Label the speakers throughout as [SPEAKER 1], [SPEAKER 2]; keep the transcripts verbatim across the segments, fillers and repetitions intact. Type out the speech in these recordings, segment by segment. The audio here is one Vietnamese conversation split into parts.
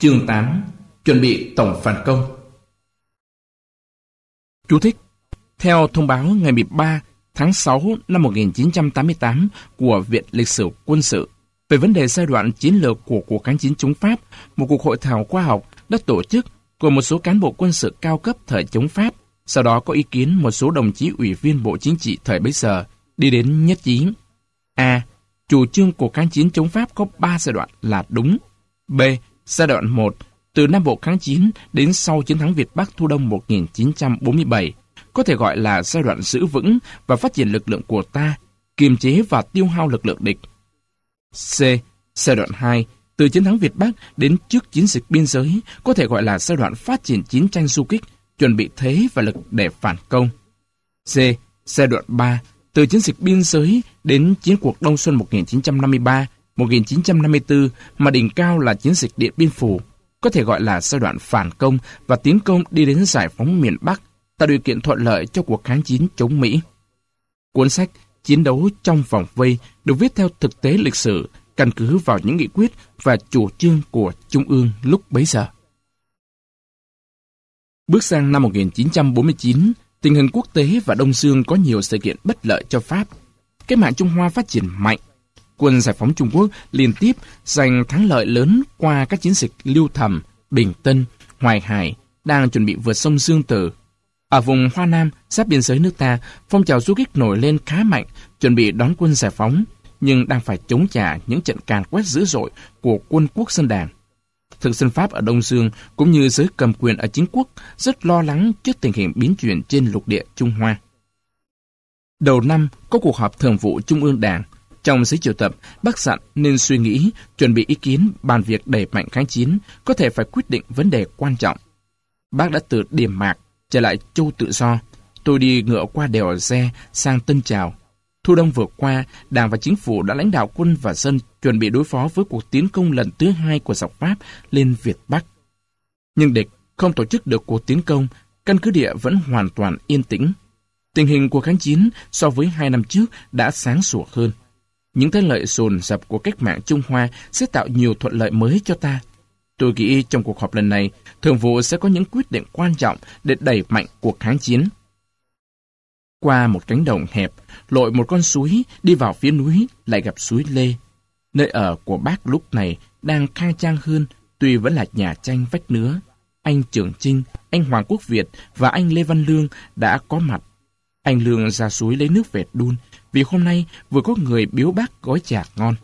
[SPEAKER 1] Chương tám. Chuẩn bị tổng phản công. Chú thích: theo thông báo ngày mười ba tháng sáu năm một nghìn chín trăm tám mươi tám của Viện Lịch sử Quân sự về vấn đề giai đoạn chiến lược của cuộc kháng chiến chống Pháp, một cuộc hội thảo khoa học đã tổ chức của một số cán bộ quân sự cao cấp thời chống Pháp. Sau đó có ý kiến một số đồng chí ủy viên Bộ Chính trị thời bấy giờ đi đến nhất trí: A. Chủ trương cuộc kháng chiến chống Pháp có ba giai đoạn là đúng. B. Giai đoạn một, từ Nam Bộ kháng chiến đến sau chiến thắng Việt Bắc thu đông một nghìn chín trăm bốn mươi bảy, có thể gọi là giai đoạn giữ vững và phát triển lực lượng của ta, kiềm chế và tiêu hao lực lượng địch. C. Giai đoạn hai, từ chiến thắng Việt Bắc đến trước chiến dịch biên giới, có thể gọi là giai đoạn phát triển chiến tranh du kích, chuẩn bị thế và lực để phản công. D. Giai đoạn ba, từ chiến dịch biên giới đến chiến cuộc Đông Xuân một nghìn chín trăm năm mươi ba một nghìn chín trăm năm mươi tư mà đỉnh cao là chiến dịch Điện Biên Phủ, có thể gọi là giai đoạn phản công và tiến công đi đến giải phóng miền Bắc, tạo điều kiện thuận lợi cho cuộc kháng chiến chống Mỹ. Cuốn sách Chiến đấu trong vòng vây được viết theo thực tế lịch sử, căn cứ vào những nghị quyết và chủ trương của Trung ương lúc bấy giờ. Bước sang năm một nghìn chín trăm bốn mươi chín, tình hình quốc tế và Đông Dương có nhiều sự kiện bất lợi cho Pháp. Cách mạng Trung Hoa phát triển mạnh. Quân giải phóng Trung Quốc liên tiếp giành thắng lợi lớn qua các chiến dịch Lưu Thầm, Bình Tân, Hoài Hải, đang chuẩn bị vượt sông Dương Tử. Ở vùng Hoa Nam, giáp biên giới nước ta, phong trào du kích nổi lên khá mạnh, chuẩn bị đón quân giải phóng, nhưng đang phải chống trả những trận càn quét dữ dội của quân Quốc dân đảng. Thực dân Pháp ở Đông Dương cũng như giới cầm quyền ở chính quốc rất lo lắng trước tình hình biến chuyển trên lục địa Trung Hoa. Đầu năm có cuộc họp thường vụ Trung ương Đảng. Trong giấy triệu tập, Bác dặn nên suy nghĩ, chuẩn bị ý kiến bàn việc đẩy mạnh kháng chiến, có thể phải quyết định vấn đề quan trọng. Bác đã từ Điểm Mạc trở lại Châu Tự Do. Tôi đi ngựa qua đèo Re sang Tân Trào. Thu đông vừa qua, Đảng và Chính phủ đã lãnh đạo quân và dân chuẩn bị đối phó với cuộc tiến công lần thứ hai của giặc Pháp lên Việt Bắc. Nhưng địch không tổ chức được cuộc tiến công, căn cứ địa vẫn hoàn toàn yên tĩnh. Tình hình của kháng chiến so với hai năm trước đã sáng sủa hơn. Những thế lợi dồn dập của cách mạng Trung Hoa sẽ tạo nhiều thuận lợi mới cho ta. Tôi nghĩ trong cuộc họp lần này, Thường vụ sẽ có những quyết định quan trọng để đẩy mạnh cuộc kháng chiến. Qua một cánh đồng hẹp, lội một con suối, đi vào phía núi, lại gặp suối Lê. Nơi ở của bác lúc này đang khang trang hơn, tuy vẫn là nhà tranh vách nứa. Anh Trường Chinh, anh Hoàng Quốc Việt và anh Lê Văn Lương đã có mặt. Anh Lương ra suối lấy nước về đun, vì hôm nay vừa có người biếu bác gói trà ngon.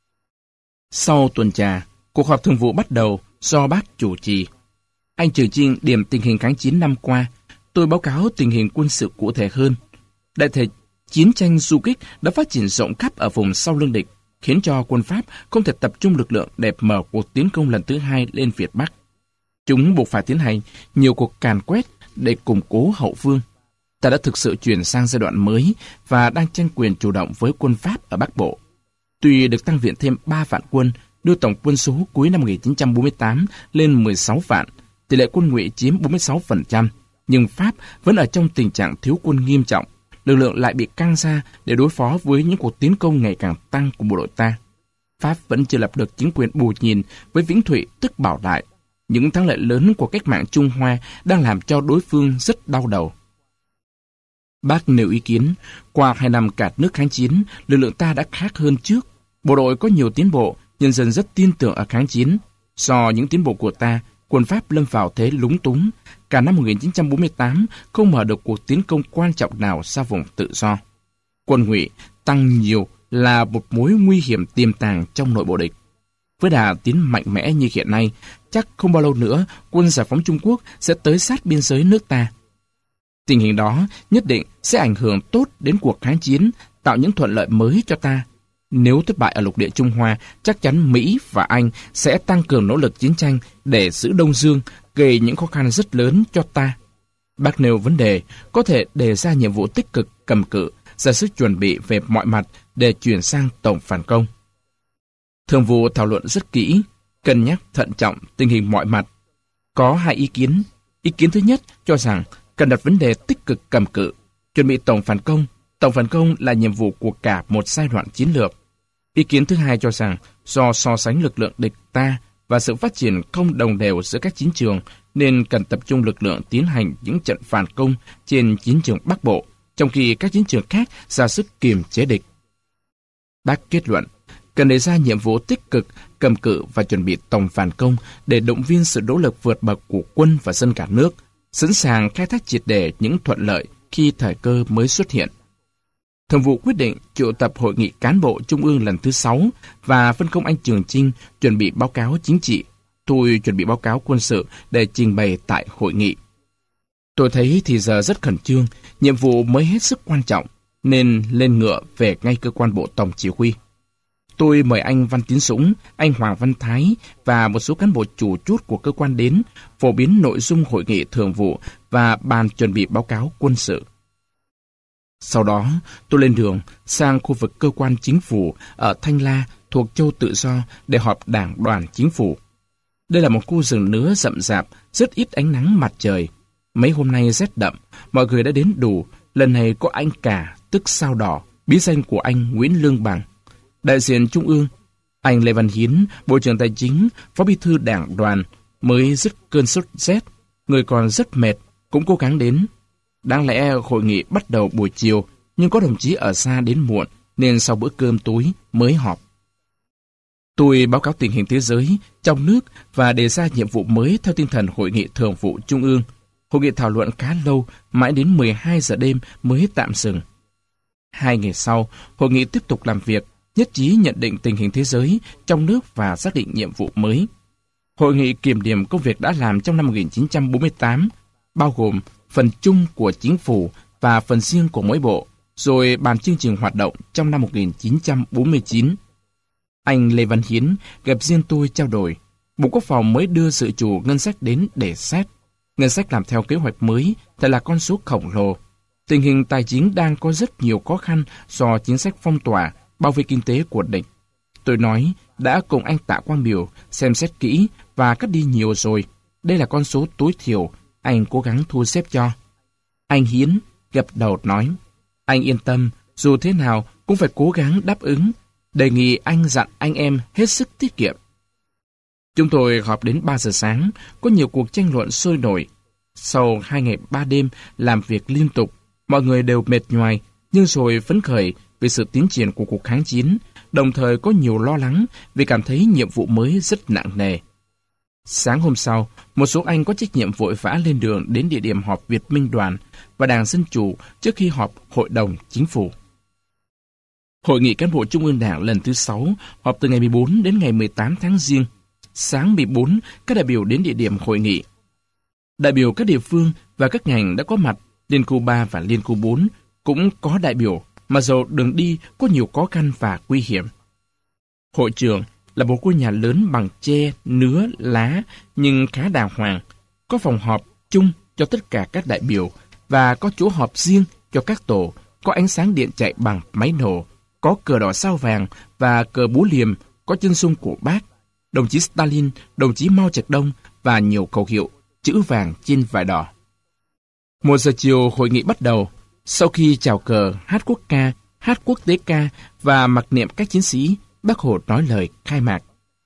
[SPEAKER 1] Sau tuần trà, cuộc họp thường vụ bắt đầu do bác chủ trì. Anh Trường Chinh điểm tình hình kháng chiến năm qua. Tôi báo cáo tình hình quân sự cụ thể hơn. Đại thể, chiến tranh du kích đã phát triển rộng khắp ở vùng sau lưng địch, khiến cho quân Pháp không thể tập trung lực lượng để mở cuộc tiến công lần thứ hai lên Việt Bắc. Chúng buộc phải tiến hành nhiều cuộc càn quét để củng cố hậu phương. Ta đã thực sự chuyển sang giai đoạn mới và đang tranh quyền chủ động với quân Pháp ở Bắc Bộ. Tuy được tăng viện thêm ba vạn quân, đưa tổng quân số cuối năm một nghìn chín trăm bốn mươi tám lên mười sáu vạn, tỷ lệ quân Ngụy chiếm bốn mươi sáu phần trăm, nhưng Pháp vẫn ở trong tình trạng thiếu quân nghiêm trọng, lực lượng lại bị căng ra để đối phó với những cuộc tiến công ngày càng tăng của bộ đội ta. Pháp vẫn chưa lập được chính quyền bù nhìn với Vĩnh Thụy tức Bảo Đại. Những thắng lợi lớn của cách mạng Trung Hoa đang làm cho đối phương rất đau đầu. Bác nêu ý kiến, qua hai năm cả nước kháng chiến, lực lượng ta đã khác hơn trước. Bộ đội có nhiều tiến bộ, nhân dân rất tin tưởng ở kháng chiến. Do những tiến bộ của ta, quân Pháp lâm vào thế lúng túng. Cả năm một nghìn chín trăm bốn mươi tám không mở được cuộc tiến công quan trọng nào ra vùng tự do. Quân Ngụy tăng nhiều là một mối nguy hiểm tiềm tàng trong nội bộ địch. Với đà tiến mạnh mẽ như hiện nay, chắc không bao lâu nữa quân giải phóng Trung Quốc sẽ tới sát biên giới nước ta. Tình hình đó nhất định sẽ ảnh hưởng tốt đến cuộc kháng chiến, tạo những thuận lợi mới cho ta. Nếu thất bại ở lục địa Trung Hoa, chắc chắn Mỹ và Anh sẽ tăng cường nỗ lực chiến tranh để giữ Đông Dương, gây những khó khăn rất lớn cho ta. Bác nêu vấn đề có thể đề ra nhiệm vụ tích cực cầm cự, ra sức chuẩn bị về mọi mặt để chuyển sang tổng phản công. Thường vụ thảo luận rất kỹ, cân nhắc thận trọng tình hình mọi mặt. Có hai ý kiến. Ý kiến thứ nhất cho rằng cần đặt vấn đề tích cực cầm cự, chuẩn bị tổng phản công. Tổng phản công là nhiệm vụ của cả một giai đoạn chiến lược. Ý kiến thứ hai cho rằng do so sánh lực lượng địch ta và sự phát triển không đồng đều giữa các chiến trường, nên cần tập trung lực lượng tiến hành những trận phản công trên chiến trường Bắc Bộ, trong khi các chiến trường khác ra sức kiềm chế địch. Bác kết luận, cần đề ra nhiệm vụ tích cực, cầm cự và chuẩn bị tổng phản công để động viên sự nỗ lực vượt bậc của quân và dân cả nước, sẵn sàng khai thác triệt để những thuận lợi khi thời cơ mới xuất hiện. Thường vụ quyết định triệu tập hội nghị cán bộ trung ương lần thứ sáu và phân công anh Trường Chinh chuẩn bị báo cáo chính trị, tôi chuẩn bị báo cáo quân sự để trình bày tại hội nghị. Tôi thấy thì giờ rất khẩn trương, nhiệm vụ mới hết sức quan trọng, nên lên ngựa về ngay cơ quan bộ tổng chỉ huy. Tôi mời anh Văn Tiến Dũng, anh Hoàng Văn Thái và một số cán bộ chủ chốt của cơ quan đến, phổ biến nội dung hội nghị thường vụ và bàn chuẩn bị báo cáo quân sự. Sau đó, tôi lên đường sang khu vực cơ quan chính phủ ở Thanh La thuộc Châu Tự Do để họp đảng đoàn chính phủ. Đây là một khu rừng nứa rậm rạp, rất ít ánh nắng mặt trời. Mấy hôm nay rét đậm, mọi người đã đến đủ. Lần này có anh Cả, tức Sao Đỏ, bí danh của anh Nguyễn Lương Bằng. Đại diện Trung ương, anh Lê Văn Hiến, Bộ trưởng Tài chính, Phó Bí thư Đảng đoàn, mới dứt cơn sốt rét, người còn rất mệt, cũng cố gắng đến. Đáng lẽ hội nghị bắt đầu buổi chiều, nhưng có đồng chí ở xa đến muộn, nên sau bữa cơm tối mới họp. Tôi báo cáo tình hình thế giới, trong nước và đề ra nhiệm vụ mới theo tinh thần hội nghị thường vụ Trung ương. Hội nghị thảo luận khá lâu, mãi đến mười hai giờ đêm mới tạm dừng. Hai ngày sau, hội nghị tiếp tục làm việc, nhất trí nhận định tình hình thế giới, trong nước và xác định nhiệm vụ mới. Hội nghị kiểm điểm công việc đã làm trong năm một nghìn chín trăm bốn mươi tám, bao gồm phần chung của chính phủ và phần riêng của mỗi bộ, rồi bàn chương trình hoạt động trong năm một nghìn chín trăm bốn mươi chín. Anh Lê Văn Hiến gặp riêng tôi trao đổi. Bộ Quốc phòng mới đưa dự trù ngân sách đến để xét. Ngân sách làm theo kế hoạch mới, thật là con số khổng lồ. Tình hình tài chính đang có rất nhiều khó khăn do chính sách phong tỏa, bao vây kinh tế của địch. Tôi nói, đã cùng anh Tạ Quang Biểu xem xét kỹ và cắt đi nhiều rồi. Đây là con số tối thiểu, anh cố gắng thu xếp cho. Anh Hiến gật đầu nói, anh yên tâm, dù thế nào cũng phải cố gắng đáp ứng. Đề nghị anh dặn anh em hết sức tiết kiệm. Chúng tôi họp đến ba giờ sáng, có nhiều cuộc tranh luận sôi nổi. Sau hai ngày ba đêm làm việc liên tục, mọi người đều mệt nhoài, nhưng rồi phấn khởi vì sự tiến triển của cuộc kháng chiến, đồng thời có nhiều lo lắng vì cảm thấy nhiệm vụ mới rất nặng nề. Sáng hôm sau, một số anh có trách nhiệm vội vã lên đường đến địa điểm họp Việt Minh Đoàn và Đảng Dân Chủ trước khi họp Hội đồng Chính phủ. Hội nghị cán bộ Trung ương Đảng lần thứ sáu họp từ ngày mười bốn đến ngày mười tám tháng Giêng. Sáng mười bốn, các đại biểu đến địa điểm hội nghị. Đại biểu các địa phương và các ngành đã có mặt, Liên khu ba và Liên khu bốn cũng có đại biểu, mà dầu đường đi có nhiều khó khăn và nguy hiểm. Hội trường là một ngôi nhà lớn bằng tre, nứa, lá, nhưng khá đàng hoàng. Có phòng họp chung cho tất cả các đại biểu và có chỗ họp riêng cho các tổ, có ánh sáng điện chạy bằng máy nổ, có cờ đỏ sao vàng và cờ búa liềm, có chân dung của Bác, đồng chí Stalin, đồng chí Mao Trạch Đông và nhiều khẩu hiệu, chữ vàng trên vải đỏ. Một giờ chiều hội nghị bắt đầu. Sau khi chào cờ, hát quốc ca, hát quốc tế ca và mặc niệm các chiến sĩ, Bác Hồ nói lời khai mạc.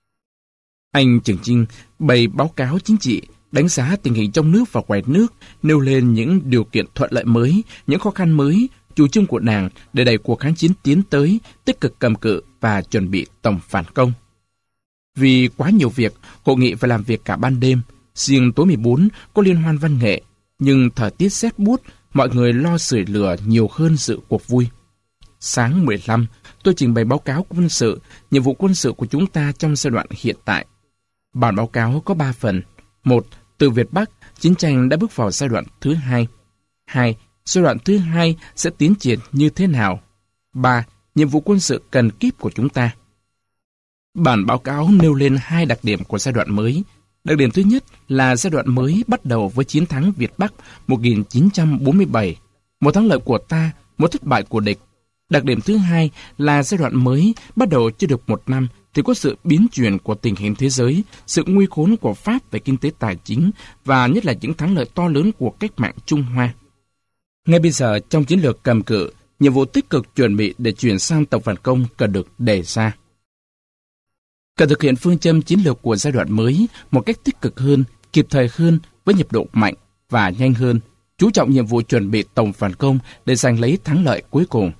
[SPEAKER 1] Anh Trường Chinh bày báo cáo chính trị, đánh giá tình hình trong nước và ngoài nước, nêu lên những điều kiện thuận lợi mới, những khó khăn mới, chủ trương của Đảng để đẩy cuộc kháng chiến tiến tới, tích cực cầm cự và chuẩn bị tổng phản công. Vì quá nhiều việc, hội nghị phải làm việc cả ban đêm. Riêng tối mười bốn có liên hoan văn nghệ, nhưng thời tiết rét buốt, mọi người lo sưởi lửa nhiều hơn dự cuộc vui. Sáng mười lăm, tôi trình bày báo cáo quân sự, nhiệm vụ quân sự của chúng ta trong giai đoạn hiện tại. Bản báo cáo có ba phần. Một, từ Việt Bắc, chiến tranh đã bước vào giai đoạn thứ hai. Hai, giai đoạn thứ hai sẽ tiến triển như thế nào? Ba, nhiệm vụ quân sự cần kíp của chúng ta. Bản báo cáo nêu lên hai đặc điểm của giai đoạn mới. Đặc điểm thứ nhất là giai đoạn mới bắt đầu với chiến thắng Việt Bắc một nghìn chín trăm bốn mươi bảy, một thắng lợi của ta, một thất bại của địch. Đặc điểm thứ hai là giai đoạn mới bắt đầu chưa được một năm thì có sự biến chuyển của tình hình thế giới, sự nguy khốn của Pháp về kinh tế tài chính và nhất là những thắng lợi to lớn của cách mạng Trung Hoa. Ngay bây giờ trong chiến lược cầm cự, nhiệm vụ tích cực chuẩn bị để chuyển sang tổng phản công cần được đề ra. Cần thực hiện phương châm chiến lược của giai đoạn mới một cách tích cực hơn, kịp thời hơn, với nhịp độ mạnh và nhanh hơn, chú trọng nhiệm vụ chuẩn bị tổng phản công để giành lấy thắng lợi cuối cùng.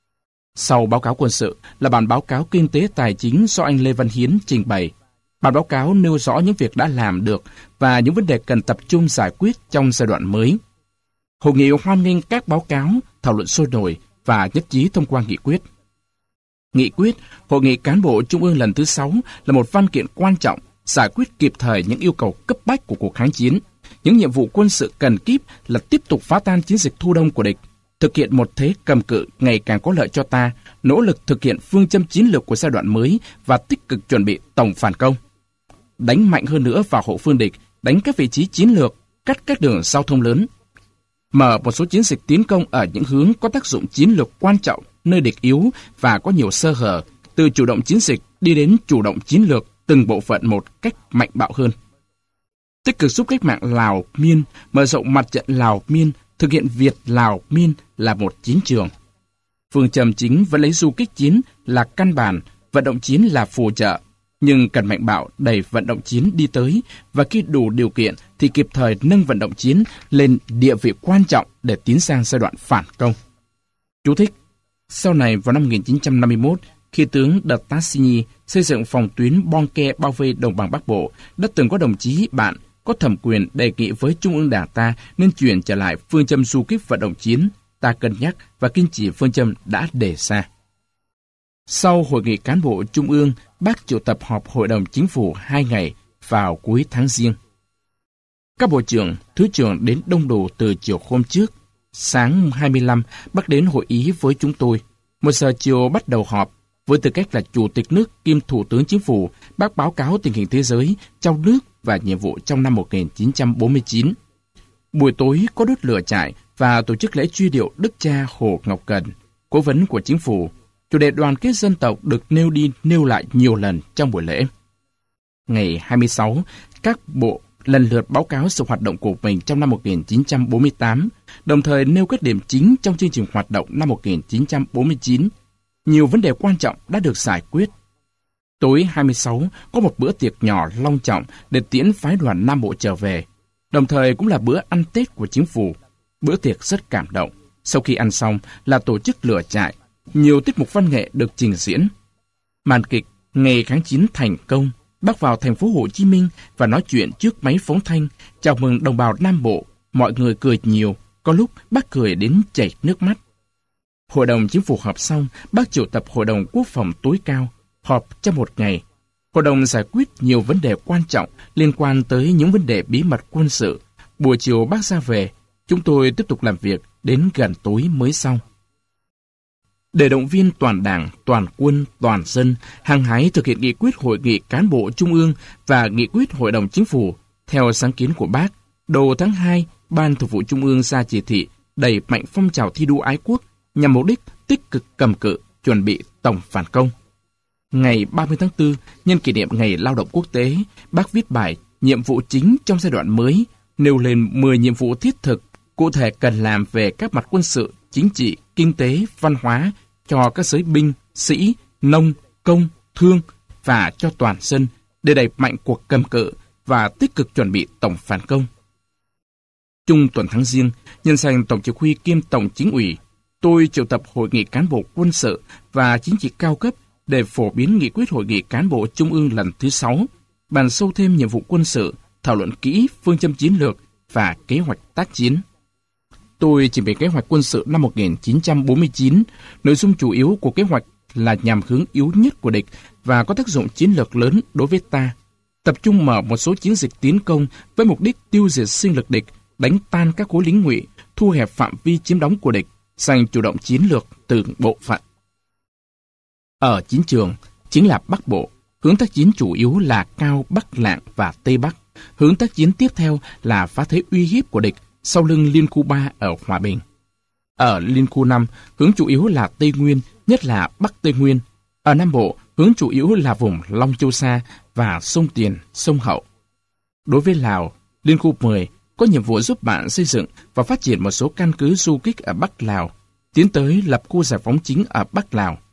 [SPEAKER 1] Sau báo cáo quân sự là bản báo cáo kinh tế tài chính do anh Lê Văn Hiến trình bày. Bản báo cáo nêu rõ những việc đã làm được và những vấn đề cần tập trung giải quyết trong giai đoạn mới. Hội nghị hoan nghênh các báo cáo, thảo luận sôi nổi và nhất trí thông qua nghị quyết. Nghị quyết Hội nghị cán bộ Trung ương lần thứ sáu là một văn kiện quan trọng, giải quyết kịp thời những yêu cầu cấp bách của cuộc kháng chiến. Những nhiệm vụ quân sự cần kíp là tiếp tục phá tan chiến dịch thu đông của địch, thực hiện một thế cầm cự ngày càng có lợi cho ta, nỗ lực thực hiện phương châm chiến lược của giai đoạn mới và tích cực chuẩn bị tổng phản công. Đánh mạnh hơn nữa vào hậu phương địch, đánh các vị trí chiến lược, cắt các đường giao thông lớn. Mở một số chiến dịch tiến công ở những hướng có tác dụng chiến lược quan trọng, nơi địch yếu và có nhiều sơ hở, từ chủ động chiến dịch đi đến chủ động chiến lược từng bộ phận một cách mạnh bạo hơn. Tích cực giúp cách mạng Lào-Miên, mở rộng mặt trận Lào-Miên, thực hiện Việt-Lào-Miên là một chiến trường. Phương châm chính vẫn lấy du kích chiến là căn bản, vận động chiến là phù trợ, nhưng cần mạnh bạo đẩy vận động chiến đi tới và khi đủ điều kiện thì kịp thời nâng vận động chiến lên địa vị quan trọng để tiến sang giai đoạn phản công. Chú thích: sau này vào năm một nghìn chín trăm năm mươi mốt, khi tướng De Tassigny xây dựng phòng tuyến Bonke bao vây đồng bằng Bắc Bộ, đã từng có đồng chí bạn có thẩm quyền đề nghị với Trung ương Đảng ta nên chuyển trở lại phương châm du kích vận động chiến. Ta cân nhắc và kiên trì phương châm đã đề ra. Sau hội nghị cán bộ Trung ương, Bác triệu tập họp Hội đồng Chính phủ hai ngày vào cuối tháng Giêng. Các bộ trưởng, thứ trưởng đến đông đủ từ chiều hôm trước. Sáng hai mươi lăm, Bác đến hội ý với chúng tôi. Một giờ chiều bắt đầu họp. Với tư cách là Chủ tịch nước kiêm Thủ tướng Chính phủ, Bác báo cáo tình hình thế giới, trong nước và nhiệm vụ trong năm một nghìn chín trăm bốn mươi chín. Buổi tối có đốt lửa trại và tổ chức lễ truy điệu Đức cha Hồ Ngọc Cần, cố vấn của Chính phủ. Chủ đề đoàn kết dân tộc được nêu đi nêu lại nhiều lần trong buổi lễ. Ngày hai mươi sáu, các bộ lần lượt báo cáo sự hoạt động của mình trong năm một nghìn chín trăm bốn mươi tám, đồng thời nêu các điểm chính trong chương trình hoạt động năm một nghìn chín trăm bốn mươi chín. Nhiều vấn đề quan trọng đã được giải quyết. Tối hai mươi sáu có một bữa tiệc nhỏ long trọng để tiễn phái đoàn Nam Bộ trở về, đồng thời cũng là bữa ăn Tết của Chính phủ. Bữa tiệc rất cảm động. Sau khi ăn xong là tổ chức lửa trại, nhiều tiết mục văn nghệ được trình diễn. Màn kịch Ngày kháng chiến thành công, Bác vào thành phố Hồ Chí Minh và nói chuyện trước máy phóng thanh, chào mừng đồng bào Nam Bộ. Mọi người cười nhiều, có lúc Bác cười đến chảy nước mắt. Hội đồng Chính phủ họp xong, Bác triệu tập Hội đồng Quốc phòng tối cao, họp trong một ngày. Hội đồng giải quyết nhiều vấn đề quan trọng liên quan tới những vấn đề bí mật quân sự. Buổi chiều Bác ra về, chúng tôi tiếp tục làm việc đến gần tối mới xong. Để động viên toàn đảng, toàn quân, toàn dân hăng hái thực hiện nghị quyết Hội nghị cán bộ Trung ương và nghị quyết Hội đồng Chính phủ, theo sáng kiến của Bác, đầu tháng hai, Ban Thường vụ Trung ương ra chỉ thị đẩy mạnh phong trào thi đua ái quốc nhằm mục đích tích cực cầm cự, chuẩn bị tổng phản công. Ngày ba mươi tháng tư, nhân kỷ niệm Ngày Lao động Quốc tế, Bác viết bài Nhiệm vụ chính trong giai đoạn mới, nêu lên mười nhiệm vụ thiết thực, cụ thể cần làm về các mặt quân sự, chính trị, kinh tế, văn hóa cho các giới binh, sĩ, nông, công, thương và cho toàn dân để đẩy mạnh cuộc cầm cự và tích cực chuẩn bị tổng phản công. Trung tuần tháng Giêng, nhân danh Tổng Chỉ huy kiêm Tổng Chính ủy, tôi triệu tập Hội nghị cán bộ quân sự và chính trị cao cấp để phổ biến nghị quyết Hội nghị cán bộ Trung ương lần thứ sáu, bàn sâu thêm nhiệm vụ quân sự, thảo luận kỹ phương châm chiến lược và kế hoạch tác chiến. Tôi trình bày kế hoạch quân sự năm một nghìn chín trăm bốn mươi chín, nội dung chủ yếu của kế hoạch là nhằm hướng yếu nhất của địch và có tác dụng chiến lược lớn đối với ta, tập trung mở một số chiến dịch tiến công với mục đích tiêu diệt sinh lực địch, đánh tan các khối lính ngụy, thu hẹp phạm vi chiếm đóng của địch, giành chủ động chiến lược từng bộ phận. Ở chiến trường, chính là Bắc Bộ, hướng tác chiến chủ yếu là Cao Bắc Lạng và Tây Bắc. Hướng tác chiến tiếp theo là phá thế uy hiếp của địch sau lưng Liên khu ba ở Hòa Bình. Ở Liên khu năm, hướng chủ yếu là Tây Nguyên, nhất là Bắc Tây Nguyên. Ở Nam Bộ, hướng chủ yếu là vùng Long Châu Sa và sông Tiền, sông Hậu. Đối với Lào, Liên khu mười có nhiệm vụ giúp bạn xây dựng và phát triển một số căn cứ du kích ở Bắc Lào, tiến tới lập khu giải phóng chính ở Bắc Lào.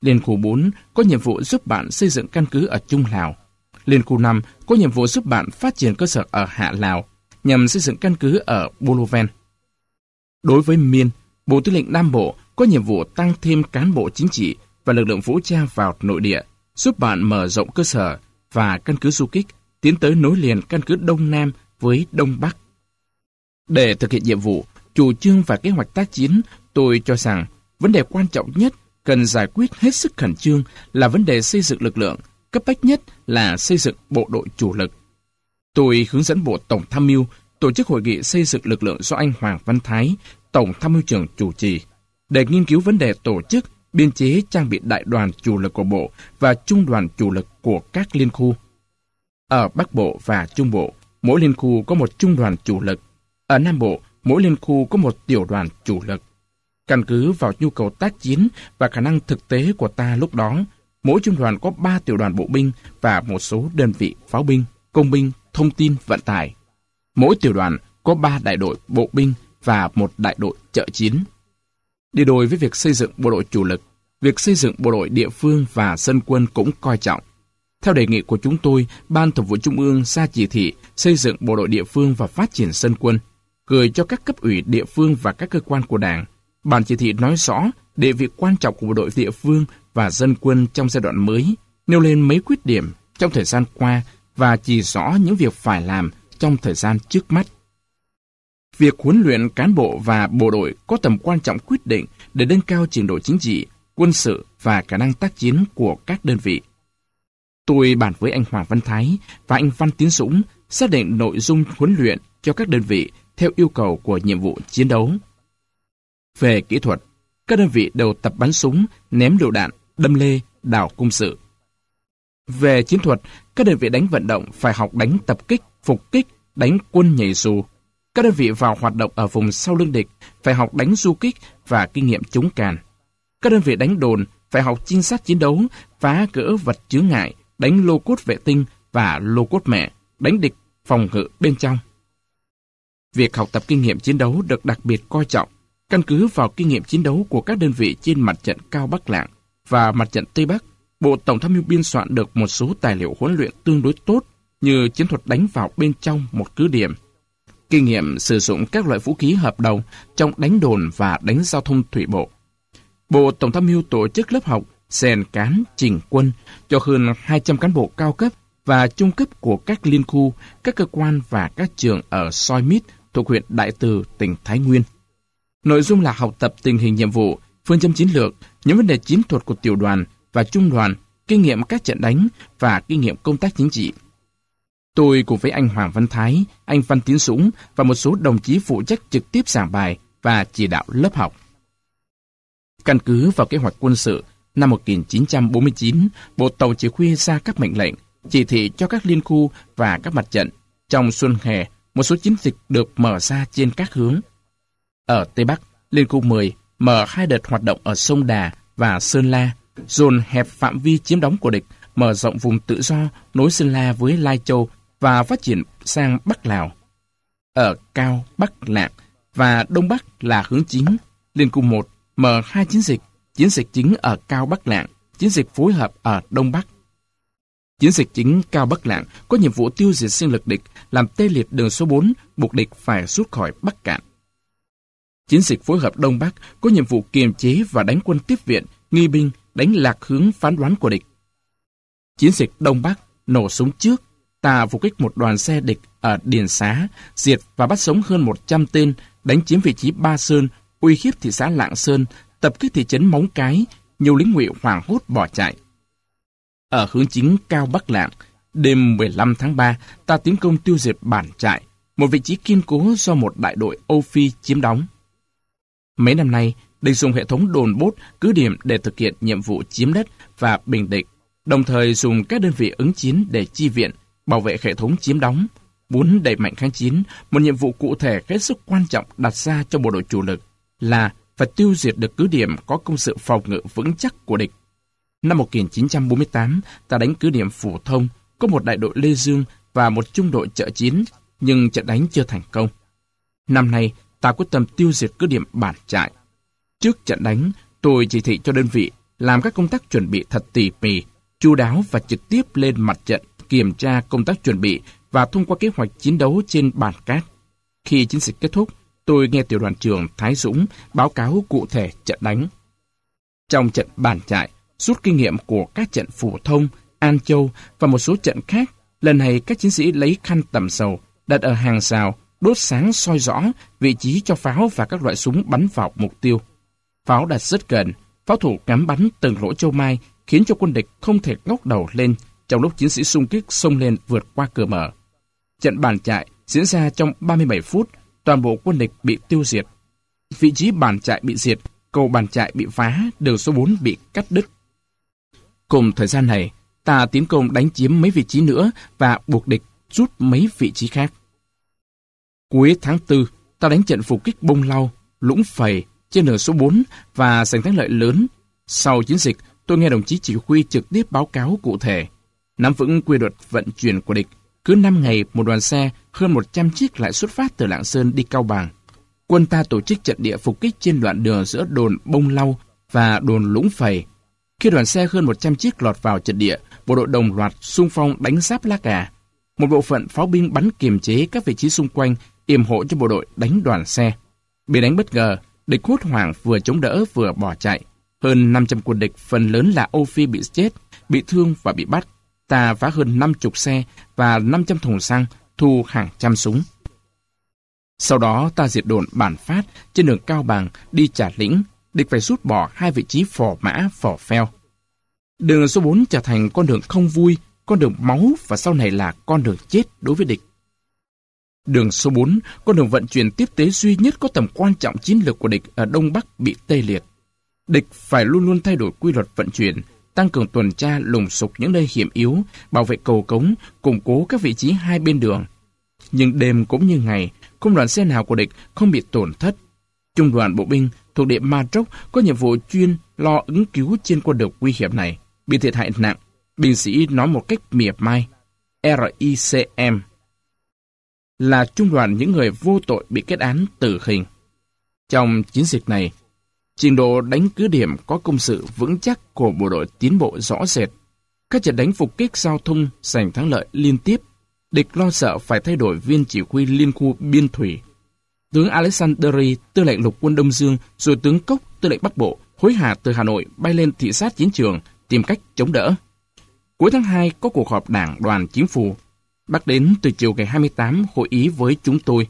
[SPEAKER 1] Liên khu bốn có nhiệm vụ giúp bạn xây dựng căn cứ ở Trung Lào. Liên khu năm có nhiệm vụ giúp bạn phát triển cơ sở ở Hạ Lào nhằm xây dựng căn cứ ở Boloven. Đối với Miên, Bộ Tư lệnh Nam Bộ có nhiệm vụ tăng thêm cán bộ chính trị và lực lượng vũ trang vào nội địa, giúp bạn mở rộng cơ sở và căn cứ du kích, tiến tới nối liền căn cứ Đông Nam với Đông Bắc. Để thực hiện nhiệm vụ, chủ trương và kế hoạch tác chiến, tôi cho rằng vấn đề quan trọng nhất cần giải quyết hết sức khẩn trương là vấn đề xây dựng lực lượng, cấp bách nhất là xây dựng bộ đội chủ lực. Tôi hướng dẫn Bộ Tổng tham mưu tổ chức hội nghị xây dựng lực lượng do anh Hoàng Văn Thái, Tổng tham mưu trưởng chủ trì, để nghiên cứu vấn đề tổ chức, biên chế trang bị đại đoàn chủ lực của Bộ và trung đoàn chủ lực của các liên khu. Ở Bắc Bộ và Trung Bộ, mỗi liên khu có một trung đoàn chủ lực. Ở Nam Bộ, mỗi liên khu có một tiểu đoàn chủ lực. Căn cứ vào nhu cầu tác chiến và khả năng thực tế của ta lúc đó, mỗi trung đoàn có ba tiểu đoàn bộ binh và một số đơn vị pháo binh, công binh, thông tin, vận tải. Mỗi tiểu đoàn có ba đại đội bộ binh và một đại đội trợ chiến. Đi đôi với việc xây dựng bộ đội chủ lực, việc xây dựng bộ đội địa phương và dân quân cũng coi trọng. Theo đề nghị của chúng tôi, Ban Thường vụ Trung ương ra chỉ thị xây dựng bộ đội địa phương và phát triển dân quân, gửi cho các cấp ủy địa phương và các cơ quan của Đảng. Bản chỉ thị nói rõ địa vị quan trọng của bộ đội địa phương và dân quân trong giai đoạn mới, nêu lên mấy khuyết điểm trong thời gian qua và chỉ rõ những việc phải làm trong thời gian trước mắt. Việc huấn luyện cán bộ và bộ đội có tầm quan trọng quyết định để nâng cao trình độ chính trị, quân sự và khả năng tác chiến của các đơn vị. Tôi bàn với anh Hoàng Văn Thái và anh Văn Tiến Dũng xác định nội dung huấn luyện cho các đơn vị theo yêu cầu của nhiệm vụ chiến đấu. Về kỹ thuật, các đơn vị đều tập bắn súng, ném lựu đạn, đâm lê, đảo cung sự. Về chiến thuật, các đơn vị đánh vận động phải học đánh tập kích, phục kích, đánh quân nhảy dù. Các đơn vị vào hoạt động ở vùng sau lưng địch phải học đánh du kích và kinh nghiệm chống càn. Các đơn vị đánh đồn phải học trinh sát chiến đấu, phá gỡ vật chướng ngại, đánh lô cốt vệ tinh và lô cốt mẹ, đánh địch phòng ngự bên trong. Việc học tập kinh nghiệm chiến đấu được đặc biệt coi trọng, căn cứ vào kinh nghiệm chiến đấu của các đơn vị trên mặt trận Cao Bắc Lạng và mặt trận Tây Bắc. Bộ Tổng tham mưu biên soạn được một số tài liệu huấn luyện tương đối tốt như chiến thuật đánh vào bên trong một cứ điểm, kinh nghiệm sử dụng các loại vũ khí hợp đồng trong đánh đồn và đánh giao thông thủy bộ. Bộ Tổng tham mưu tổ chức lớp học rèn cán chỉnh quân cho hơn hai trăm cán bộ cao cấp và trung cấp của các liên khu, các cơ quan và các trường ở Soi Mít thuộc huyện Đại Từ, tỉnh Thái Nguyên. Nội dung là học tập tình hình nhiệm vụ, phương châm chiến lược, những vấn đề chiến thuật của tiểu đoàn và trung đoàn, kinh nghiệm các trận đánh và kinh nghiệm công tác chính trị. Tôi cùng với anh Hoàng Văn Thái, anh Văn Tiến Dũng và một số đồng chí phụ trách trực tiếp giảng bài và chỉ đạo lớp học. Căn cứ vào kế hoạch quân sự năm một nghìn chín trăm bốn mươi chín, Bộ Tổng chỉ huy ra các mệnh lệnh, chỉ thị cho các liên khu và các mặt trận. Trong xuân hè, một số chiến dịch được mở ra trên các hướng. Ở Tây Bắc, Liên khu mười mở hai đợt hoạt động ở sông Đà và Sơn La, dồn hẹp phạm vi chiếm đóng của địch, mở rộng vùng tự do nối Sơn La với Lai Châu và phát triển sang Bắc Lào. Ở Cao Bắc Lạng và Đông Bắc là hướng chính. Liên khu một mở hai chiến dịch, chiến dịch chính ở Cao Bắc Lạng, chiến dịch phối hợp ở Đông Bắc. Chiến dịch chính Cao Bắc Lạng có nhiệm vụ tiêu diệt sinh lực địch, làm tê liệt đường số bốn, buộc địch phải rút khỏi Bắc Cạn. Chiến dịch phối hợp Đông Bắc có nhiệm vụ kiềm chế và đánh quân tiếp viện, nghi binh, đánh lạc hướng phán đoán của địch. Chiến dịch Đông Bắc nổ súng trước, ta phục kích một đoàn xe địch ở Điền Xá, diệt và bắt sống hơn một trăm tên, đánh chiếm vị trí Ba Sơn, uy hiếp thị xã Lạng Sơn, tập kích thị trấn Móng Cái, nhiều lính Ngụy hoảng hốt bỏ chạy. Ở hướng chính Cao Bắc Lạng, đêm mười lăm tháng ba, ta tiến công tiêu diệt Bản Trại, một vị trí kiên cố do một đại đội Âu Phi chiếm đóng. Mấy năm nay, địch dùng hệ thống đồn bốt cứ điểm để thực hiện nhiệm vụ chiếm đất và bình định, đồng thời dùng các đơn vị ứng chiến để chi viện, bảo vệ hệ thống chiếm đóng. Muốn đẩy mạnh kháng chiến, một nhiệm vụ cụ thể hết sức quan trọng đặt ra cho bộ đội chủ lực là phải tiêu diệt được cứ điểm có công sự phòng ngự vững chắc của địch. Năm một nghìn chín trăm bốn mươi tám, ta đánh cứ điểm Phủ Thông, có một đại đội Lê Dương và một trung đội trợ chiến, nhưng trận đánh chưa thành công. Năm nay, ta quyết tâm tiêu diệt cứ điểm Bản Trại. Trước trận đánh, tôi chỉ thị cho đơn vị làm các công tác chuẩn bị thật tỉ mỉ, chu đáo và trực tiếp lên mặt trận kiểm tra công tác chuẩn bị và thông qua kế hoạch chiến đấu trên bàn cát. Khi chiến dịch kết thúc, tôi nghe tiểu đoàn trưởng Thái Dũng báo cáo cụ thể trận đánh. Trong trận Bản Trại, rút kinh nghiệm của các trận Phổ Thông, An Châu và một số trận khác, lần này các chiến sĩ lấy khăn tẩm dầu đặt ở hàng rào, đốt sáng soi rõ vị trí cho pháo và các loại súng bắn vào mục tiêu. Pháo đặt rất gần, pháo thủ ngắm bắn từng lỗ châu mai khiến cho quân địch không thể ngóc đầu lên trong lúc chiến sĩ xung kích xông lên vượt qua cửa mở. Trận Bản Trại diễn ra trong ba mươi bảy phút, toàn bộ quân địch bị tiêu diệt. Vị trí Bản Trại bị diệt, cầu Bản Trại bị phá, đường số bốn bị cắt đứt. Cùng thời gian này, ta tiến công đánh chiếm mấy vị trí nữa và buộc địch rút mấy vị trí khác. Cuối tháng tư, ta đánh trận phục kích Bông Lau, Lũng Phầy trên đường số bốn và giành thắng lợi lớn. Sau chiến dịch, tôi nghe đồng chí chỉ huy trực tiếp báo cáo cụ thể. Nắm vững quy luật vận chuyển của địch, cứ năm ngày một đoàn xe hơn một trăm chiếc lại xuất phát từ Lạng Sơn đi Cao Bằng. Quân ta tổ chức trận địa phục kích trên đoạn đường giữa đồn Bông Lau và đồn Lũng Phầy. Khi đoàn xe hơn một trăm chiếc lọt vào trận địa, bộ đội đồng loạt xung phong đánh giáp Lá Cà. Một bộ phận pháo binh bắn kiềm chế các vị trí xung quanh, yểm hộ cho bộ đội đánh đoàn xe. Bị đánh bất ngờ, địch hốt hoảng vừa chống đỡ vừa bỏ chạy. Hơn năm trăm quân địch, phần lớn là Âu Phi bị chết, bị thương và bị bắt. Ta phá hơn năm mươi xe và năm trăm thùng xăng, thu hàng trăm súng. Sau đó ta diệt đồn Bản Phát trên đường Cao Bằng đi Trà Lĩnh, địch phải rút bỏ hai vị trí Phò Mã, Phò Pheo. Đường số bốn trở thành con đường không vui, con đường máu và sau này là con đường chết đối với địch. Đường số bốn, con đường vận chuyển tiếp tế duy nhất có tầm quan trọng chiến lược của địch ở Đông Bắc bị tê liệt. Địch phải luôn luôn thay đổi quy luật vận chuyển, tăng cường tuần tra lùng sục những nơi hiểm yếu, bảo vệ cầu cống, củng cố các vị trí hai bên đường. Nhưng đêm cũng như ngày, không đoàn xe nào của địch không bị tổn thất. Trung đoàn bộ binh thuộc địa Ma Trốc có nhiệm vụ chuyên lo ứng cứu trên con đường nguy hiểm này, bị thiệt hại nặng. Binh sĩ nói một cách mỉa mai, rờ i xê em là trung đoàn những người vô tội bị kết án tử hình. Trong chiến dịch này, trình độ đánh cứ điểm có công sự vững chắc của bộ đội tiến bộ rõ rệt. Các trận đánh phục kích giao thông giành thắng lợi liên tiếp. Địch lo sợ phải thay đổi viên chỉ huy liên khu biên thủy. Tướng Alexanderi, tư lệnh lục quân Đông Dương, rồi tướng Cốc, tư lệnh Bắc Bộ, hối hả từ Hà Nội bay lên thị sát chiến trường, tìm cách chống đỡ. Cuối tháng hai có cuộc họp đảng đoàn chính phủ. Bác đến từ chiều ngày hai mươi tám hội ý với chúng tôi.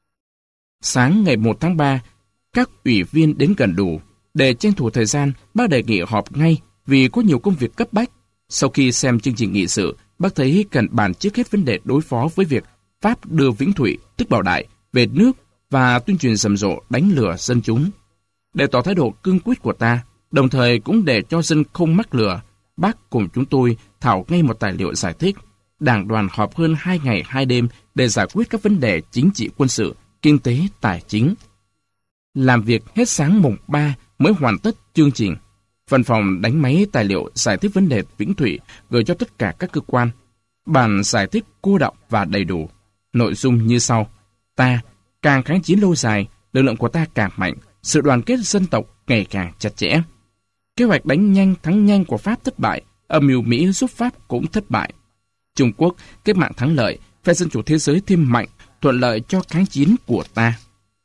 [SPEAKER 1] Sáng ngày một tháng ba, các ủy viên đến gần đủ. Để tranh thủ thời gian, bác đề nghị họp ngay vì có nhiều công việc cấp bách. Sau khi xem chương trình nghị sự, bác thấy cần bàn trước hết vấn đề đối phó với việc Pháp đưa Vĩnh Thụy, tức Bảo Đại, về nước và tuyên truyền rầm rộ đánh lừa dân chúng. Để tỏ thái độ cương quyết của ta, đồng thời cũng để cho dân không mắc lừa, bác cùng chúng tôi thảo ngay một tài liệu giải thích. Đảng đoàn họp hơn hai ngày hai đêm để giải quyết các vấn đề chính trị quân sự, kinh tế, tài chính. Làm việc hết sáng mùng ba mới hoàn tất chương trình. Văn phòng đánh máy tài liệu giải thích vấn đề Vĩnh Thụy gửi cho tất cả các cơ quan. Bản giải thích cô đọng và đầy đủ. Nội dung như sau. Ta càng kháng chiến lâu dài, lực lượng của ta càng mạnh, sự đoàn kết dân tộc ngày càng chặt chẽ. Kế hoạch đánh nhanh thắng nhanh của Pháp thất bại, âm mưu Mỹ giúp Pháp cũng thất bại. Trung Quốc kết mạng thắng lợi, phe dân chủ thế giới thêm mạnh, thuận lợi cho kháng chiến của ta.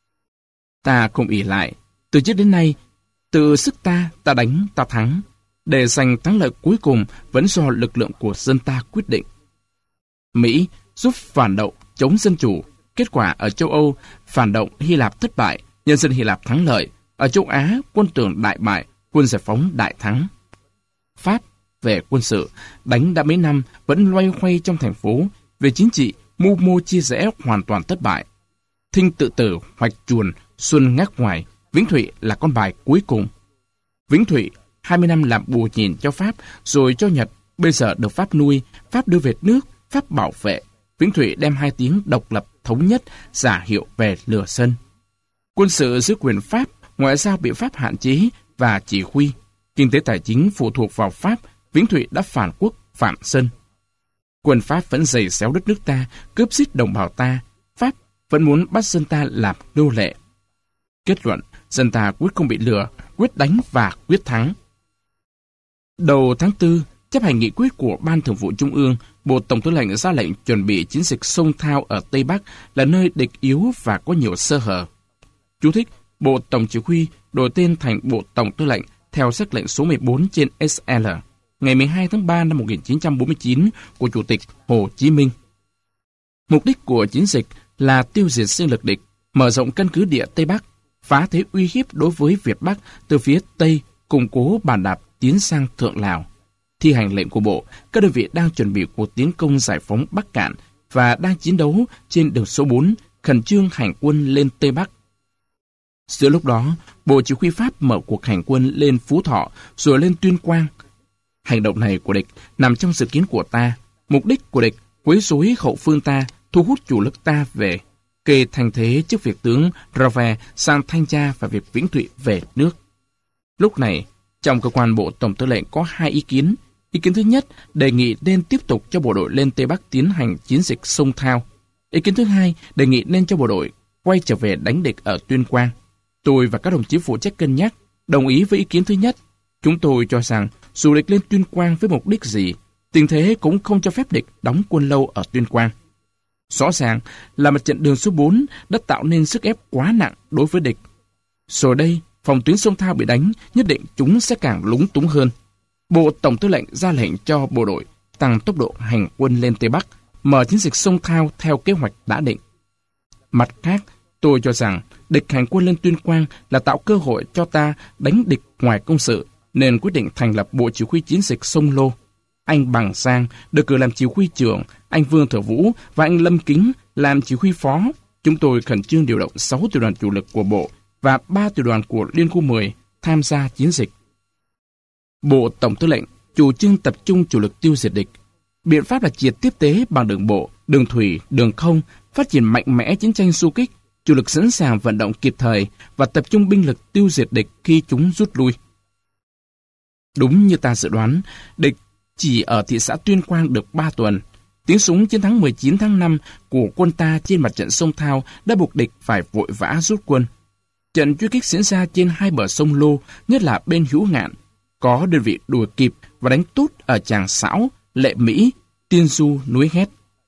[SPEAKER 1] Ta không ỷ lại, từ trước đến nay, từ sức ta, ta đánh, ta thắng. Để giành thắng lợi cuối cùng vẫn do lực lượng của dân ta quyết định. Mỹ giúp phản động chống dân chủ. Kết quả ở châu Âu, phản động Hy Lạp thất bại, nhân dân Hy Lạp thắng lợi. Ở châu Á, quân Tưởng đại bại, quân giải phóng đại thắng. Pháp về quân sự, đánh đã mấy năm vẫn loay hoay trong thành phố. Về chính trị, mưu mô chia rẽ hoàn toàn thất bại. Thinh tự tử, hoạch chuồn, xuân ngác ngoài, Vĩnh Thụy là con bài cuối cùng. Vĩnh Thụy hai mươi năm làm bù nhìn cho Pháp, rồi cho Nhật, bây giờ được Pháp nuôi, Pháp đưa về nước, Pháp bảo vệ. Vĩnh Thụy đem hai tiếng độc lập thống nhất, giả hiệu về lừa dân. Quân sự giữ quyền Pháp, ngoại giao bị Pháp hạn chế và chỉ huy. Kinh tế tài chính phụ thuộc vào Pháp, Vĩnh Thụy đã phản quốc, phản dân. Quân Pháp vẫn giày xéo đất nước ta, cướp giết đồng bào ta. Pháp vẫn muốn bắt dân ta làm nô lệ. Kết luận, dân ta quyết không bị lừa, quyết đánh và quyết thắng. Đầu tháng tư, chấp hành nghị quyết của Ban Thường vụ Trung ương, Bộ Tổng tư lệnh ra lệnh chuẩn bị chiến dịch sông Thao ở Tây Bắc là nơi địch yếu và có nhiều sơ hở. Chú thích: Bộ Tổng chỉ huy đổi tên thành Bộ Tổng tư lệnh theo sắc lệnh số mười bốn trên S L ngày mười hai tháng ba năm một nghìn chín trăm bốn mươi chín của Chủ tịch Hồ Chí Minh. Mục đích của chiến dịch là tiêu diệt sinh lực địch, mở rộng căn cứ địa Tây Bắc, phá thế uy hiếp đối với Việt Bắc từ phía Tây, củng cố bàn đạp tiến sang Thượng Lào. Thi hành lệnh của Bộ, các đơn vị đang chuẩn bị cuộc tiến công giải phóng Bắc Cạn và đang chiến đấu trên đường số bốn, khẩn trương hành quân lên Tây Bắc. Giữa lúc đó, Bộ Chỉ huy Pháp mở cuộc hành quân lên Phú Thọ rồi lên Tuyên Quang. Hành động này của địch nằm trong dự kiến của ta. Mục đích của địch quấy rối hậu phương ta, thu hút chủ lực ta về, kê thành thế trước việc tướng Rove sang thanh tra và việc Vĩnh Thụy về nước. Lúc này, trong cơ quan Bộ Tổng tư lệnh có hai ý kiến. Ý kiến thứ nhất, đề nghị nên tiếp tục cho bộ đội lên Tây Bắc tiến hành chiến dịch sông Thao. Ý kiến thứ hai, đề nghị nên cho bộ đội quay trở về đánh địch ở Tuyên Quang. Tôi và các đồng chí phụ trách cân nhắc, đồng ý với ý kiến thứ nhất. Chúng tôi cho rằng, dù địch lên Tuyên Quang với mục đích gì, tình thế cũng không cho phép địch đóng quân lâu ở Tuyên Quang. Rõ ràng là mặt trận đường số bốn đã tạo nên sức ép quá nặng đối với địch. Rồi đây, phòng tuyến sông Thao bị đánh, nhất định chúng sẽ càng lúng túng hơn. Bộ Tổng tư lệnh ra lệnh cho bộ đội tăng tốc độ hành quân lên Tây Bắc, mở chiến dịch sông Thao theo kế hoạch đã định. Mặt khác, tôi cho rằng địch hành quân lên Tuyên Quang là tạo cơ hội cho ta đánh địch ngoài công sự, nên quyết định thành lập Bộ Chỉ huy chiến dịch sông Lô. Anh Bằng Sang được cử làm chỉ huy trưởng, anh Vương Thừa Vũ và anh Lâm Kính làm chỉ huy phó. Chúng tôi khẩn trương điều động sáu tiểu đoàn chủ lực của Bộ và ba tiểu đoàn của Liên khu mười tham gia chiến dịch. Bộ Tổng tư lệnh chủ trương tập trung chủ lực tiêu diệt địch. Biện pháp là triệt tiếp tế bằng đường bộ, đường thủy, đường không, phát triển mạnh mẽ chiến tranh du kích, chủ lực sẵn sàng vận động kịp thời và tập trung binh lực tiêu diệt địch khi chúng rút lui. Đúng như ta dự đoán, địch chỉ ở thị xã Tuyên Quang được ba tuần. Tiếng súng chiến thắng mười chín tháng năm của quân ta trên mặt trận sông Thao đã buộc địch phải vội vã rút quân. Trận truy kích diễn ra trên hai bờ sông Lô, nhất là bên Hữu Ngạn, có đơn vị đuổi kịp và đánh tốt ở Tràng São, Lệ Mỹ, Tiên Du, Núi Hét.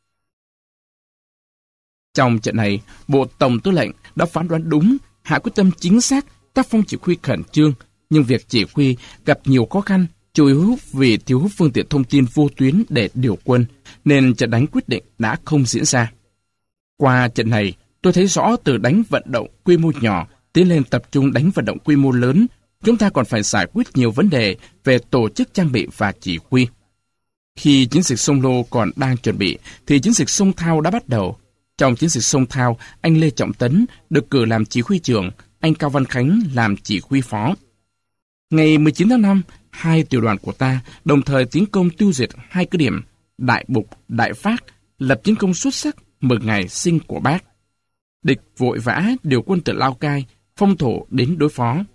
[SPEAKER 1] Trong trận này, Bộ Tổng tư lệnh đã phán đoán đúng, hạ quyết tâm chính xác, tác phong chỉ huy khẩn trương, nhưng việc chỉ huy gặp nhiều khó khăn, chủ yếu vì thiếu phương tiện thông tin vô tuyến để điều quân, nên trận đánh quyết định đã không diễn ra. Qua trận này, tôi thấy rõ từ đánh vận động quy mô nhỏ tiến lên tập trung đánh vận động quy mô lớn, chúng ta còn phải giải quyết nhiều vấn đề về tổ chức trang bị và chỉ huy. Khi chiến dịch sông Lô còn đang chuẩn bị, thì chiến dịch sông Thao đã bắt đầu. Trong chiến dịch sông Thao, anh Lê Trọng Tấn được cử làm chỉ huy trưởng, anh Cao Văn Khánh làm chỉ huy phó. Ngày mười chín tháng năm, hai tiểu đoàn của ta đồng thời tiến công tiêu diệt hai cứ điểm Đại Bục, Đại Phát, lập chiến công xuất sắc mừng ngày sinh của Bác. Địch vội vã điều quân từ Lao Cai, Phong Thổ đến đối phó.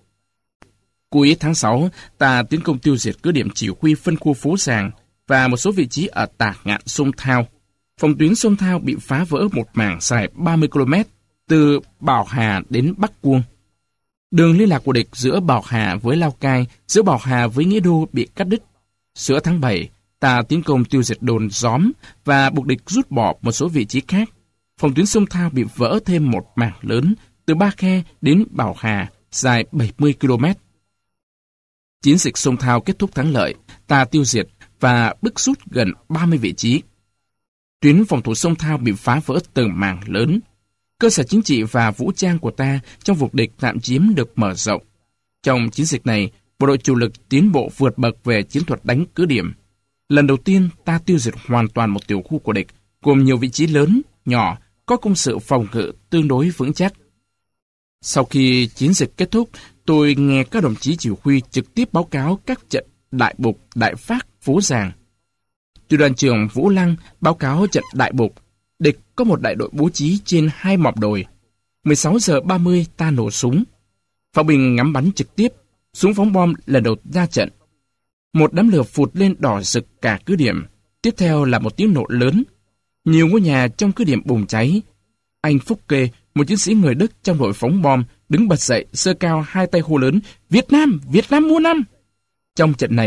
[SPEAKER 1] Cuối tháng sáu, ta tiến công tiêu diệt cứ điểm chỉ huy phân khu Phố Sàng và một số vị trí ở Tả Ngạn sông Thao. Phòng tuyến sông Thao bị phá vỡ một mảng dài ba mươi ki lô mét từ Bảo Hà đến Bắc Cuông. Đường liên lạc của địch giữa Bảo Hà với Lao Cai, giữa Bảo Hà với Nghĩa Đô bị cắt đứt. Giữa tháng bảy, ta tiến công tiêu diệt đồn Gióm và buộc địch rút bỏ một số vị trí khác. Phòng tuyến sông Thao bị vỡ thêm một mảng lớn từ Ba Khe đến Bảo Hà, dài bảy mươi ki lô mét. Chiến dịch sông Thao kết thúc thắng lợi, ta tiêu diệt và bức rút gần ba mươi vị trí. Tuyến phòng thủ sông Thao bị phá vỡ từng mảng lớn. Cơ sở chính trị và vũ trang của ta trong vùng địch tạm chiếm được mở rộng. Trong chiến dịch này, bộ đội chủ lực tiến bộ vượt bậc về chiến thuật đánh cứ điểm. Lần đầu tiên, ta tiêu diệt hoàn toàn một tiểu khu của địch, gồm nhiều vị trí lớn, nhỏ, có công sự phòng ngự tương đối vững chắc. Sau khi chiến dịch kết thúc, tôi nghe các đồng chí chỉ huy trực tiếp báo cáo các trận Đại Bục, Đại Phát, Phố Giàng. Tiểu đoàn trưởng Vũ Lăng báo cáo trận Đại Bục, địch có một đại đội bố trí trên hai mỏm đồi. mười sáu giờ ba mươi ta nổ súng. Pháo binh ngắm bắn trực tiếp, súng phóng bom lần đầu ra trận. Một đám lửa phụt lên đỏ rực cả cứ điểm. Tiếp theo là một tiếng nổ lớn. Nhiều ngôi nhà trong cứ điểm bùng cháy. Anh Phúc Kê, một chiến sĩ người Đức trong đội phóng bom, đứng bật dậy, giơ cao hai tay hô lớn: Việt Nam, Việt Nam muôn năm! Trong trận này,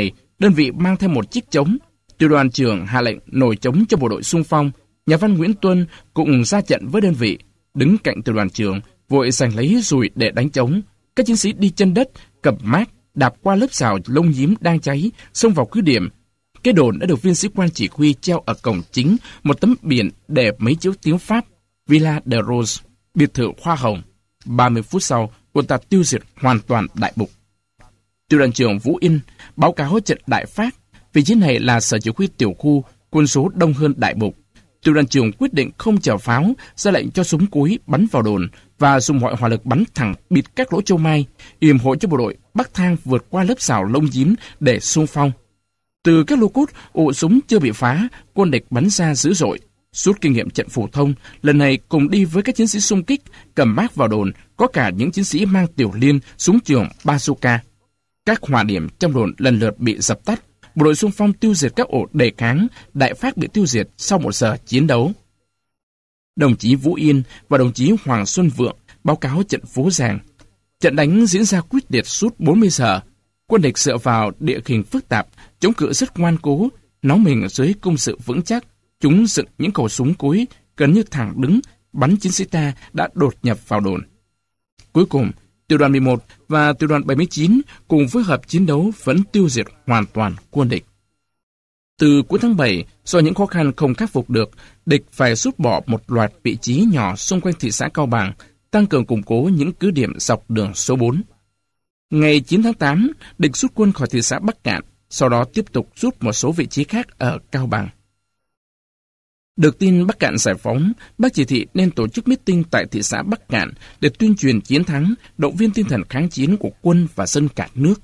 [SPEAKER 1] đơn vị mang theo một chiếc trống. Tiểu đoàn trưởng hạ lệnh nổi trống cho bộ đội xung phong. Nhà văn Nguyễn Tuân cũng ra trận với đơn vị, đứng cạnh tiểu đoàn trưởng, vội giành lấy dùi để đánh trống. Các chiến sĩ đi chân đất, cầm mác, đạp qua lớp rào lông nhím đang cháy, xông vào cứ điểm. Cái đồn đã được viên sĩ quan chỉ huy treo ở cổng chính một tấm biển để mấy chữ tiếng Pháp: Villa de Rose, biệt thự hoa hồng. ba mươi phút sau, quân ta tiêu diệt hoàn toàn Đại Bục. Tiểu đoàn trưởng Vũ Yên báo cáo trận Đại Phát. Vị trí này là sở chỉ huy tiểu khu, quân số đông hơn Đại Bục. Tiểu đoàn trưởng quyết định không chở pháo, ra lệnh cho súng cối bắn vào đồn và dùng mọi hỏa lực bắn thẳng bịt các lỗ châu mai, yểm hộ cho bộ đội Bắc Thang vượt qua lớp rào lông nhím để xung phong. Từ các lô cốt, ổ súng chưa bị phá, quân địch bắn ra dữ dội. Rút kinh nghiệm trận phổ thông, lần này cùng đi với các chiến sĩ xung kích, cầm mác vào đồn, có cả những chiến sĩ mang tiểu liên, súng trường, bazooka. Các hỏa điểm trong đồn lần lượt bị dập tắt, bộ đội xung phong tiêu diệt các ổ đề kháng, Đại Phát bị tiêu diệt sau một giờ chiến đấu. Đồng chí Vũ Yên và đồng chí Hoàng Xuân Vượng báo cáo trận Phố Giàng. Trận đánh diễn ra quyết liệt suốt bốn mươi giờ. Quân địch dựa vào địa hình phức tạp, chống cự rất ngoan cố, nó mình dưới công sự vững chắc. Chúng dựng những khẩu súng cối gần như thẳng đứng, bắn chiến sĩ ta đã đột nhập vào đồn. Cuối cùng, tiểu đoàn mười một và tiểu đoàn bảy mươi chín cùng phối hợp chiến đấu vẫn tiêu diệt hoàn toàn quân địch. Từ cuối tháng bảy, do những khó khăn không khắc phục được, địch phải rút bỏ một loạt vị trí nhỏ xung quanh thị xã Cao Bằng, tăng cường củng cố những cứ điểm dọc đường số bốn. Ngày chín tháng tám, địch rút quân khỏi thị xã Bắc Cạn, sau đó tiếp tục rút một số vị trí khác ở Cao Bằng. Được tin Bắc Cạn giải phóng, Bác chỉ thị nên tổ chức meeting tại thị xã Bắc Cạn để tuyên truyền chiến thắng, động viên tinh thần kháng chiến của quân và dân cả nước.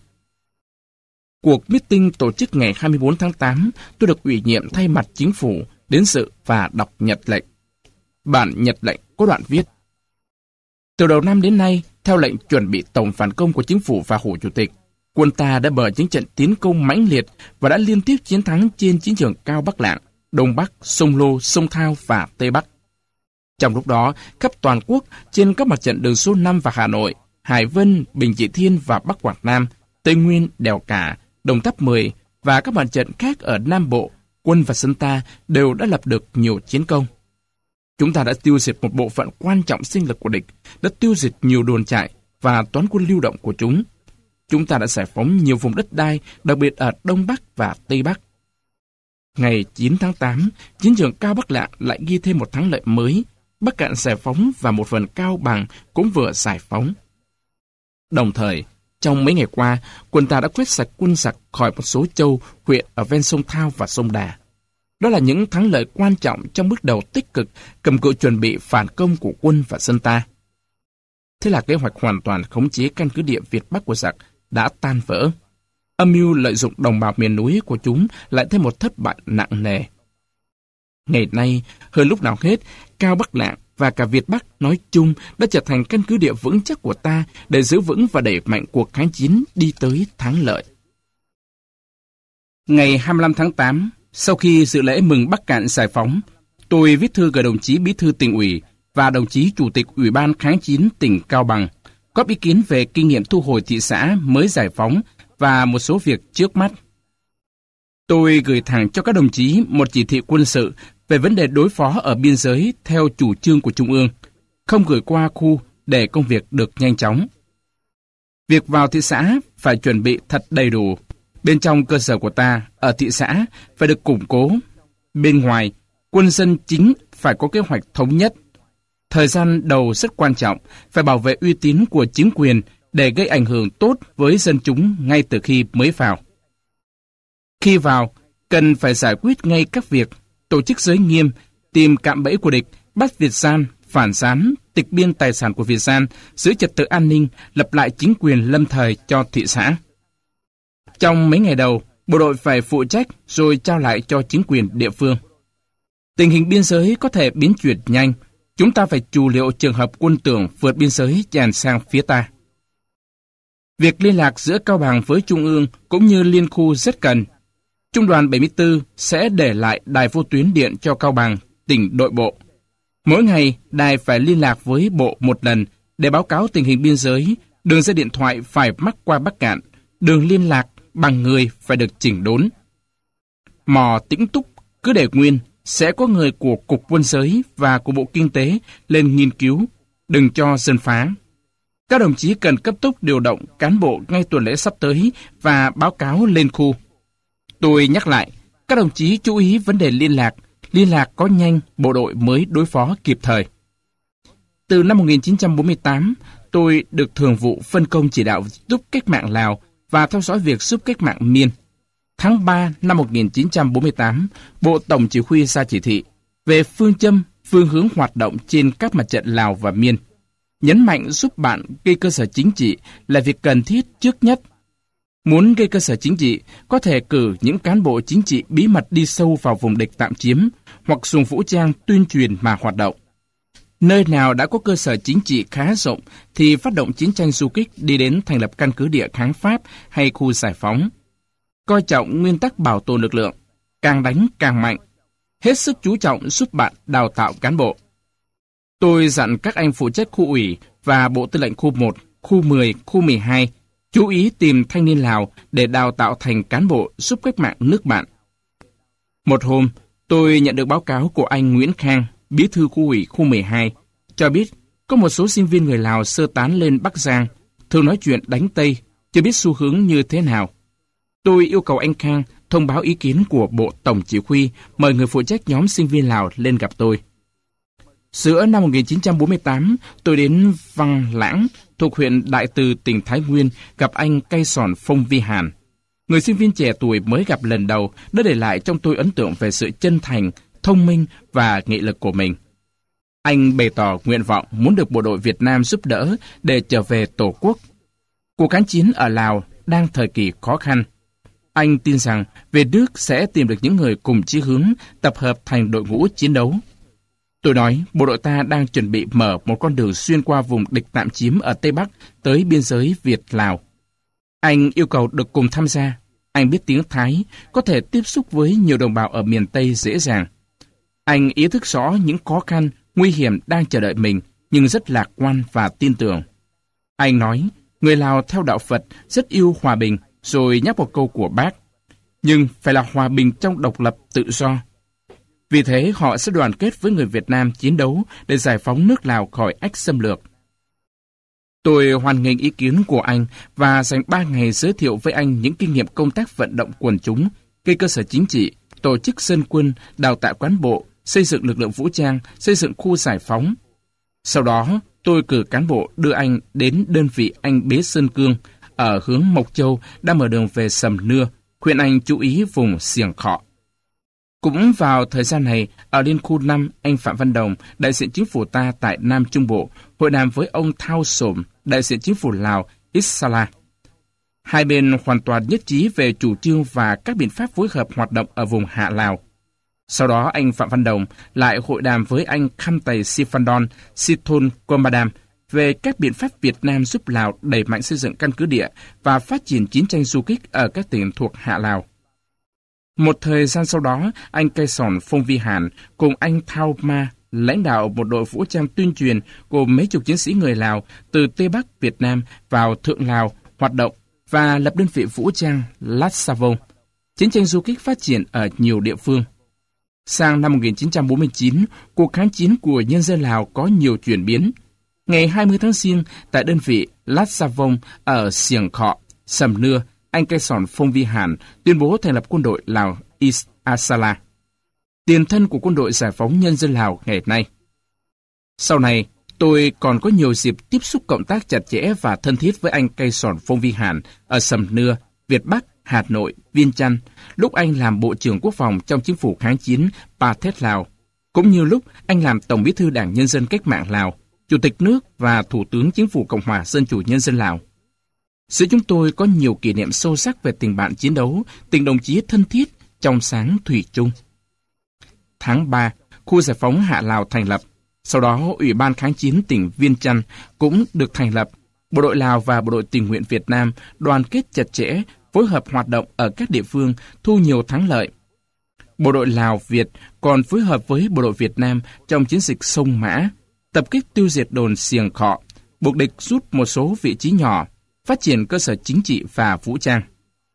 [SPEAKER 1] Cuộc meeting tổ chức ngày hai mươi tư tháng tám, tôi được ủy nhiệm thay mặt chính phủ đến dự và đọc nhật lệnh. Bản nhật lệnh có đoạn viết: từ đầu năm đến nay, theo lệnh chuẩn bị tổng phản công của chính phủ và Hồ Chủ tịch, quân ta đã mở những trận tiến công mãnh liệt và đã liên tiếp chiến thắng trên chiến trường Cao Bắc Lạng, Đông Bắc, Sông Lô, Sông Thao và Tây Bắc. Trong lúc đó, khắp toàn quốc, trên các mặt trận đường số năm và Hà Nội, Hải Vân, Bình Trị Thiên và Bắc Quảng Nam, Tây Nguyên, Đèo Cả, Đồng Tháp mười và các mặt trận khác ở Nam Bộ, quân và dân ta đều đã lập được nhiều chiến công. Chúng ta đã tiêu diệt một bộ phận quan trọng sinh lực của địch, đã tiêu diệt nhiều đồn trại và toán quân lưu động của chúng. Chúng ta đã giải phóng nhiều vùng đất đai, đặc biệt ở Đông Bắc và Tây Bắc. Ngày chín tháng tám, chiến trường Cao Bắc Lạng lại ghi thêm một thắng lợi mới. Bắc Cạn giải phóng và một phần Cao Bằng cũng vừa giải phóng. Đồng thời, trong mấy ngày qua, quân ta đã quét sạch quân giặc khỏi một số châu, huyện ở ven sông Thao và sông Đà. Đó là những thắng lợi quan trọng trong bước đầu tích cực cầm cự chuẩn bị phản công của quân và dân ta. Thế là kế hoạch hoàn toàn khống chế căn cứ địa Việt Bắc của giặc đã tan vỡ. Âm mưu lợi dụng đồng bào miền núi của chúng lại thêm một thất bại nặng nề. Ngày nay, hơn lúc nào hết, Cao Bắc Lạng và cả Việt Bắc nói chung đã trở thành căn cứ địa vững chắc của ta để giữ vững và đẩy mạnh cuộc kháng chiến đi tới thắng lợi. Ngày hai mươi lăm tháng tám, sau khi dự lễ mừng Bắc Cạn giải phóng, tôi viết thư gửi đồng chí Bí thư Tỉnh ủy và đồng chí Chủ tịch Ủy ban kháng chiến tỉnh Cao Bằng, góp ý kiến về kinh nghiệm thu hồi thị xã mới giải phóng và một số việc trước mắt. Tôi gửi thẳng cho các đồng chí một chỉ thị quân sự về vấn đề đối phó ở biên giới theo chủ trương của Trung ương, không gửi qua khu để công việc được nhanh chóng. Việc vào thị xã phải chuẩn bị thật đầy đủ. Bên trong cơ sở của ta, ở thị xã, phải được củng cố. Bên ngoài, quân dân chính phải có kế hoạch thống nhất. Thời gian đầu rất quan trọng, phải bảo vệ uy tín của chính quyền để gây ảnh hưởng tốt với dân chúng ngay từ khi mới vào. Khi vào, cần phải giải quyết ngay các việc tổ chức giới nghiêm, tìm cạm bẫy của địch, bắt Việt gian, phản gián, tịch biên tài sản của Việt gian, giữ trật tự an ninh, lập lại chính quyền lâm thời cho thị xã. Trong mấy ngày đầu, bộ đội phải phụ trách rồi trao lại cho chính quyền địa phương. Tình hình biên giới có thể biến chuyển nhanh, chúng ta phải chủ liệu trường hợp quân tưởng vượt biên giới tràn sang phía ta. Việc liên lạc giữa Cao Bằng với Trung ương cũng như liên khu rất cần. Trung đoàn bảy mươi tư sẽ để lại đài vô tuyến điện cho Cao Bằng, tỉnh đội bộ. Mỗi ngày, đài phải liên lạc với bộ một lần để báo cáo tình hình biên giới, đường dây điện thoại phải mắc qua Bắc Cạn, đường liên lạc bằng người phải được chỉnh đốn. Mò Tĩnh Túc cứ để nguyên, sẽ có người của Cục Quân giới và của Bộ Kinh tế lên nghiên cứu, đừng cho dân phá. Các đồng chí cần cấp tốc điều động cán bộ ngay tuần lễ sắp tới và báo cáo lên khu. Tôi nhắc lại, các đồng chí chú ý vấn đề liên lạc, liên lạc có nhanh, bộ đội mới đối phó kịp thời. Từ năm một nghìn chín trăm bốn mươi tám, tôi được thường vụ phân công chỉ đạo giúp cách mạng Lào và theo dõi việc giúp cách mạng Miên. Tháng ba năm một nghìn chín trăm bốn mươi tám, Bộ Tổng Chỉ huy ra chỉ thị về phương châm, phương hướng hoạt động trên các mặt trận Lào và Miên. Nhấn mạnh giúp bạn gây cơ sở chính trị là việc cần thiết trước nhất. Muốn gây cơ sở chính trị, có thể cử những cán bộ chính trị bí mật đi sâu vào vùng địch tạm chiếm, hoặc dùng vũ trang tuyên truyền mà hoạt động. Nơi nào đã có cơ sở chính trị khá rộng thì phát động chiến tranh du kích đi đến thành lập căn cứ địa kháng Pháp hay khu giải phóng. Coi trọng nguyên tắc bảo tồn lực lượng, càng đánh càng mạnh. Hết sức chú trọng giúp bạn đào tạo cán bộ. Tôi dặn các anh phụ trách khu ủy và Bộ Tư lệnh khu một, khu mười, khu mười hai chú ý tìm thanh niên Lào để đào tạo thành cán bộ giúp cách mạng nước bạn. Một hôm, tôi nhận được báo cáo của anh Nguyễn Khang, bí thư khu ủy khu mười hai, cho biết có một số sinh viên người Lào sơ tán lên Bắc Giang, thường nói chuyện đánh Tây, chưa biết xu hướng như thế nào. Tôi yêu cầu anh Khang thông báo ý kiến của Bộ Tổng Chỉ huy, mời người phụ trách nhóm sinh viên Lào lên gặp tôi. Giữa năm một nghìn chín trăm bốn mươi tám, tôi đến Văn Lãng, thuộc huyện Đại Từ, tỉnh Thái Nguyên, gặp anh Cây Sòn Phong Vi Hàn. Người sinh viên trẻ tuổi mới gặp lần đầu đã để lại trong tôi ấn tượng về sự chân thành, thông minh và nghị lực của mình. Anh bày tỏ nguyện vọng muốn được bộ đội Việt Nam giúp đỡ để trở về Tổ quốc. Cuộc kháng chiến ở Lào đang thời kỳ khó khăn. Anh tin rằng về nước sẽ tìm được những người cùng chí hướng, tập hợp thành đội ngũ chiến đấu. Tôi nói, bộ đội ta đang chuẩn bị mở một con đường xuyên qua vùng địch tạm chiếm ở Tây Bắc tới biên giới Việt-Lào. Anh yêu cầu được cùng tham gia. Anh biết tiếng Thái, có thể tiếp xúc với nhiều đồng bào ở miền Tây dễ dàng. Anh ý thức rõ những khó khăn, nguy hiểm đang chờ đợi mình, nhưng rất lạc quan và tin tưởng. Anh nói, người Lào theo đạo Phật rất yêu hòa bình, rồi nhắc một câu của Bác. Nhưng phải là hòa bình trong độc lập tự do. Vì thế họ sẽ đoàn kết với người Việt Nam chiến đấu để giải phóng nước Lào khỏi ách xâm lược. Tôi hoan nghênh ý kiến của anh và dành ba ngày giới thiệu với anh những kinh nghiệm công tác vận động quần chúng, gây cơ sở chính trị, tổ chức dân quân, đào tạo cán bộ, xây dựng lực lượng vũ trang, xây dựng khu giải phóng. Sau đó, tôi cử cán bộ đưa anh đến đơn vị anh Bế Sơn Cương ở hướng Mộc Châu đang mở đường về Sầm Nưa, khuyên anh chú ý vùng Xiềng Khọ. Cũng vào thời gian này, ở Liên khu năm, anh Phạm Văn Đồng, đại diện chính phủ ta tại Nam Trung Bộ, hội đàm với ông Thao Sổm, đại diện chính phủ Lào, Issala. Hai bên hoàn toàn nhất trí về chủ trương và các biện pháp phối hợp hoạt động ở vùng Hạ Lào. Sau đó, anh Phạm Văn Đồng lại hội đàm với anh Khăm Tày Sifandon Sithon Komadam về các biện pháp Việt Nam giúp Lào đẩy mạnh xây dựng căn cứ địa và phát triển chiến tranh du kích ở các tỉnh thuộc Hạ Lào. Một thời gian sau đó, anh Cây Sòn Phong Vi Hàn cùng anh Thao Ma lãnh đạo một đội vũ trang tuyên truyền gồm mấy chục chiến sĩ người Lào từ Tây Bắc Việt Nam vào Thượng Lào hoạt động và lập đơn vị vũ trang Lát Sa Vông. Chiến tranh du kích phát triển ở nhiều địa phương. Sang năm một nghìn chín trăm bốn mươi chín, cuộc kháng chiến của nhân dân Lào có nhiều chuyển biến. Ngày hai mươi tháng Giêng, tại đơn vị Lát Sa Vông ở Xiềng Khọ, Sầm Nưa, anh Cây Sòn Phong Vi Hàn tuyên bố thành lập quân đội Lào East Asala, tiền thân của quân đội giải phóng nhân dân Lào ngày nay. Sau này, tôi còn có nhiều dịp tiếp xúc cộng tác chặt chẽ và thân thiết với anh Cây Sòn Phong Vi Hàn ở Sầm Nưa, Việt Bắc, Hà Nội, Viêng Chăn, lúc anh làm Bộ trưởng Quốc phòng trong chính phủ kháng chiến Pathet Lào, cũng như lúc anh làm Tổng bí thư Đảng Nhân dân Cách mạng Lào, Chủ tịch nước và Thủ tướng Chính phủ Cộng hòa Dân chủ Nhân dân Lào. Giữa chúng tôi có nhiều kỷ niệm sâu sắc về tình bạn chiến đấu, tình đồng chí thân thiết, trong sáng thủy chung. Tháng ba, khu giải phóng Hạ Lào thành lập. Sau đó, Ủy ban kháng chiến tỉnh Viêng Chăn cũng được thành lập. Bộ đội Lào và Bộ đội tình nguyện Việt Nam đoàn kết chặt chẽ, phối hợp hoạt động ở các địa phương, thu nhiều thắng lợi. Bộ đội Lào Việt còn phối hợp với Bộ đội Việt Nam trong chiến dịch Sông Mã, tập kích tiêu diệt đồn Xiềng Khọ, buộc địch rút một số vị trí nhỏ, phát triển cơ sở chính trị và vũ trang.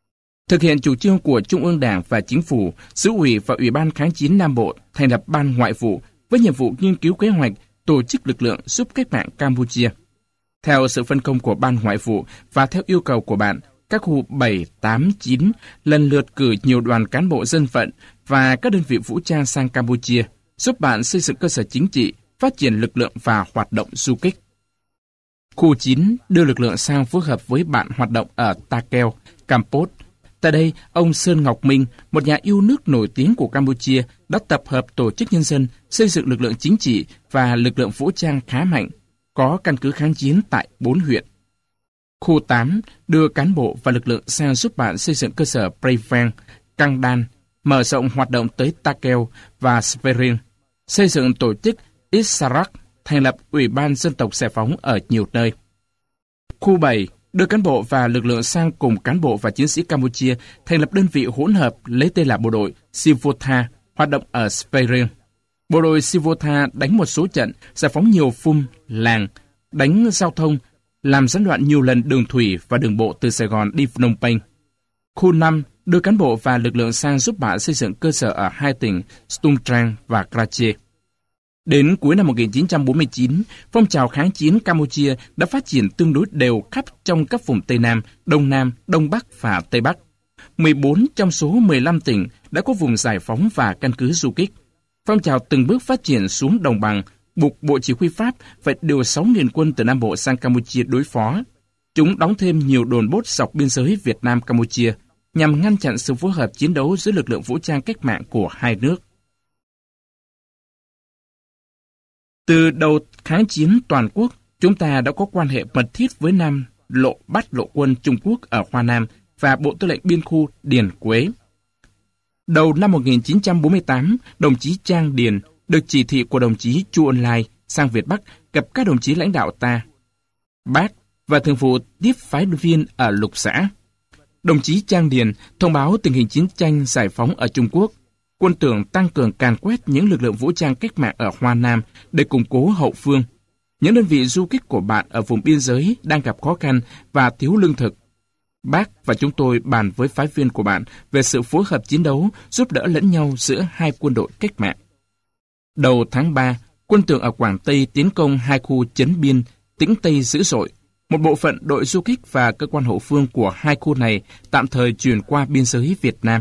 [SPEAKER 1] Thực hiện chủ trương của Trung ương Đảng và Chính phủ, Xứ ủy và Ủy ban Kháng chiến Nam Bộ thành lập Ban Ngoại vụ với nhiệm vụ nghiên cứu kế hoạch, tổ chức lực lượng giúp cách mạng Campuchia. Theo sự phân công của Ban Ngoại vụ và theo yêu cầu của bạn, các khu bảy, tám, chín lần lượt cử nhiều đoàn cán bộ dân vận và các đơn vị vũ trang sang Campuchia, giúp bạn xây dựng cơ sở chính trị, phát triển lực lượng và hoạt động du kích. Khu chín đưa lực lượng sang phối hợp với bạn hoạt động ở Ta Keo, Kampot. Tại đây, ông Sơn Ngọc Minh, một nhà yêu nước nổi tiếng của Campuchia, đã tập hợp tổ chức nhân dân, xây dựng lực lượng chính trị và lực lượng vũ trang khá mạnh, có căn cứ kháng chiến tại bốn huyện. Khu tám đưa cán bộ và lực lượng sang giúp bạn xây dựng cơ sở Preven, Cang Đan, mở rộng hoạt động tới Ta Keo và Sverin, xây dựng tổ chức Isarak, thành lập Ủy ban Dân tộc Giải phóng ở nhiều nơi. Khu bảy đưa cán bộ và lực lượng sang cùng cán bộ và chiến sĩ Campuchia thành lập đơn vị hỗn hợp lấy tên là bộ đội Sivotha, hoạt động ở Sverin. Bộ đội Sivotha đánh một số trận, giải phóng nhiều phum, làng, đánh giao thông, làm gián đoạn nhiều lần đường thủy và đường bộ từ Sài Gòn đi Phnom Penh. Khu năm đưa cán bộ và lực lượng sang giúp bạn xây dựng cơ sở ở hai tỉnh Stung Treng và Karachi. Đến cuối năm một nghìn chín trăm bốn mươi chín, phong trào kháng chiến Campuchia đã phát triển tương đối đều khắp trong các vùng Tây Nam, Đông Nam, Đông Bắc và Tây Bắc. mười bốn trong số mười lăm tỉnh đã có vùng giải phóng và căn cứ du kích. Phong trào từng bước phát triển xuống đồng bằng, buộc Bộ Chỉ huy Pháp phải điều sáu nghìn quân từ Nam Bộ sang Campuchia đối phó. Chúng đóng thêm nhiều đồn bốt dọc biên giới Việt Nam-Campuchia nhằm ngăn chặn sự phối hợp chiến đấu giữa lực lượng vũ trang cách mạng của hai nước. Từ đầu kháng chiến toàn quốc, chúng ta đã có quan hệ mật thiết với Nam Lộ Bát Lộ quân Trung Quốc ở Hoa Nam và Bộ Tư lệnh Biên khu Điền Quế. Đầu năm một nghìn chín trăm bốn mươi tám, đồng chí Trang Điền được chỉ thị của đồng chí Chu Ân Lai sang Việt Bắc gặp các đồng chí lãnh đạo ta, Bác và thường vụ tiếp phái viên ở lục xã. Đồng chí Trang Điền thông báo tình hình chiến tranh giải phóng ở Trung Quốc. Quân tưởng tăng cường càn quét những lực lượng vũ trang cách mạng ở Hoa Nam để củng cố hậu phương. Những đơn vị du kích của bạn ở vùng biên giới đang gặp khó khăn và thiếu lương thực. Bác và chúng tôi bàn với phái viên của bạn về sự phối hợp chiến đấu, giúp đỡ lẫn nhau giữa hai quân đội cách mạng. Đầu tháng ba, quân tưởng ở Quảng Tây tiến công hai khu trấn biên, Tĩnh Tây dữ dội. Một bộ phận đội du kích và cơ quan hậu phương của hai khu này tạm thời chuyển qua biên giới Việt Nam.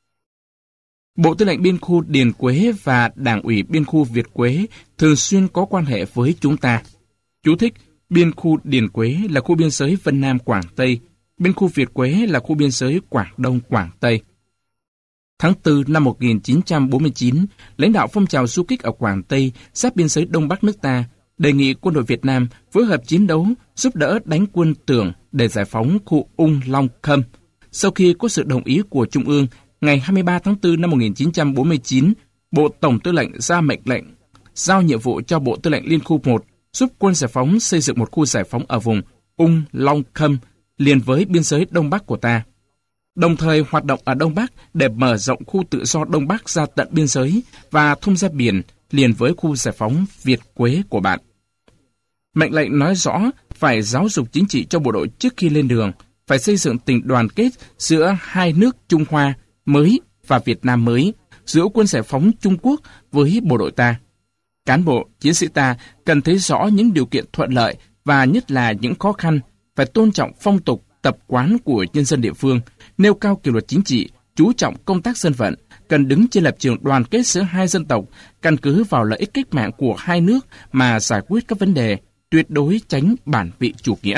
[SPEAKER 1] Bộ Tư lệnh Biên khu Điền Quế và Đảng ủy Biên khu Việt Quế thường xuyên có quan hệ với chúng ta. Chú thích: Biên khu Điền Quế là khu biên giới Vân Nam Quảng Tây, Biên khu Việt Quế là khu biên giới Quảng Đông Quảng Tây. Tháng tư năm một nghìn chín trăm bốn mươi chín, lãnh đạo phong trào du kích ở Quảng Tây, giáp biên giới Đông Bắc nước ta, đề nghị quân đội Việt Nam phối hợp chiến đấu, giúp đỡ đánh quân Tưởng để giải phóng khu Ung Long Khâm. Sau khi có sự đồng ý của Trung ương, ngày hai mươi ba tháng tư năm một nghìn chín trăm bốn mươi chín, Bộ Tổng Tư lệnh ra mệnh lệnh giao nhiệm vụ cho Bộ Tư lệnh Liên khu một giúp quân giải phóng xây dựng một khu giải phóng ở vùng Ung Long Khâm liền với biên giới Đông Bắc của ta, đồng thời hoạt động ở Đông Bắc để mở rộng khu tự do Đông Bắc ra tận biên giới và thông ra biển liền với khu giải phóng Việt Quế của bạn. Mệnh lệnh nói rõ phải giáo dục chính trị cho bộ đội trước khi lên đường, phải xây dựng tình đoàn kết giữa hai nước Trung Hoa mới và Việt Nam mới, giữa quân giải phóng Trung Quốc với bộ đội ta. Cán bộ, chiến sĩ ta cần thấy rõ những điều kiện thuận lợi và nhất là những khó khăn, phải tôn trọng phong tục, tập quán của nhân dân địa phương, nêu cao kỷ luật chính trị, chú trọng công tác dân vận, cần đứng trên lập trường đoàn kết giữa hai dân tộc, căn cứ vào lợi ích cách mạng của hai nước mà giải quyết các vấn đề, tuyệt đối tránh bản vị chủ nghĩa.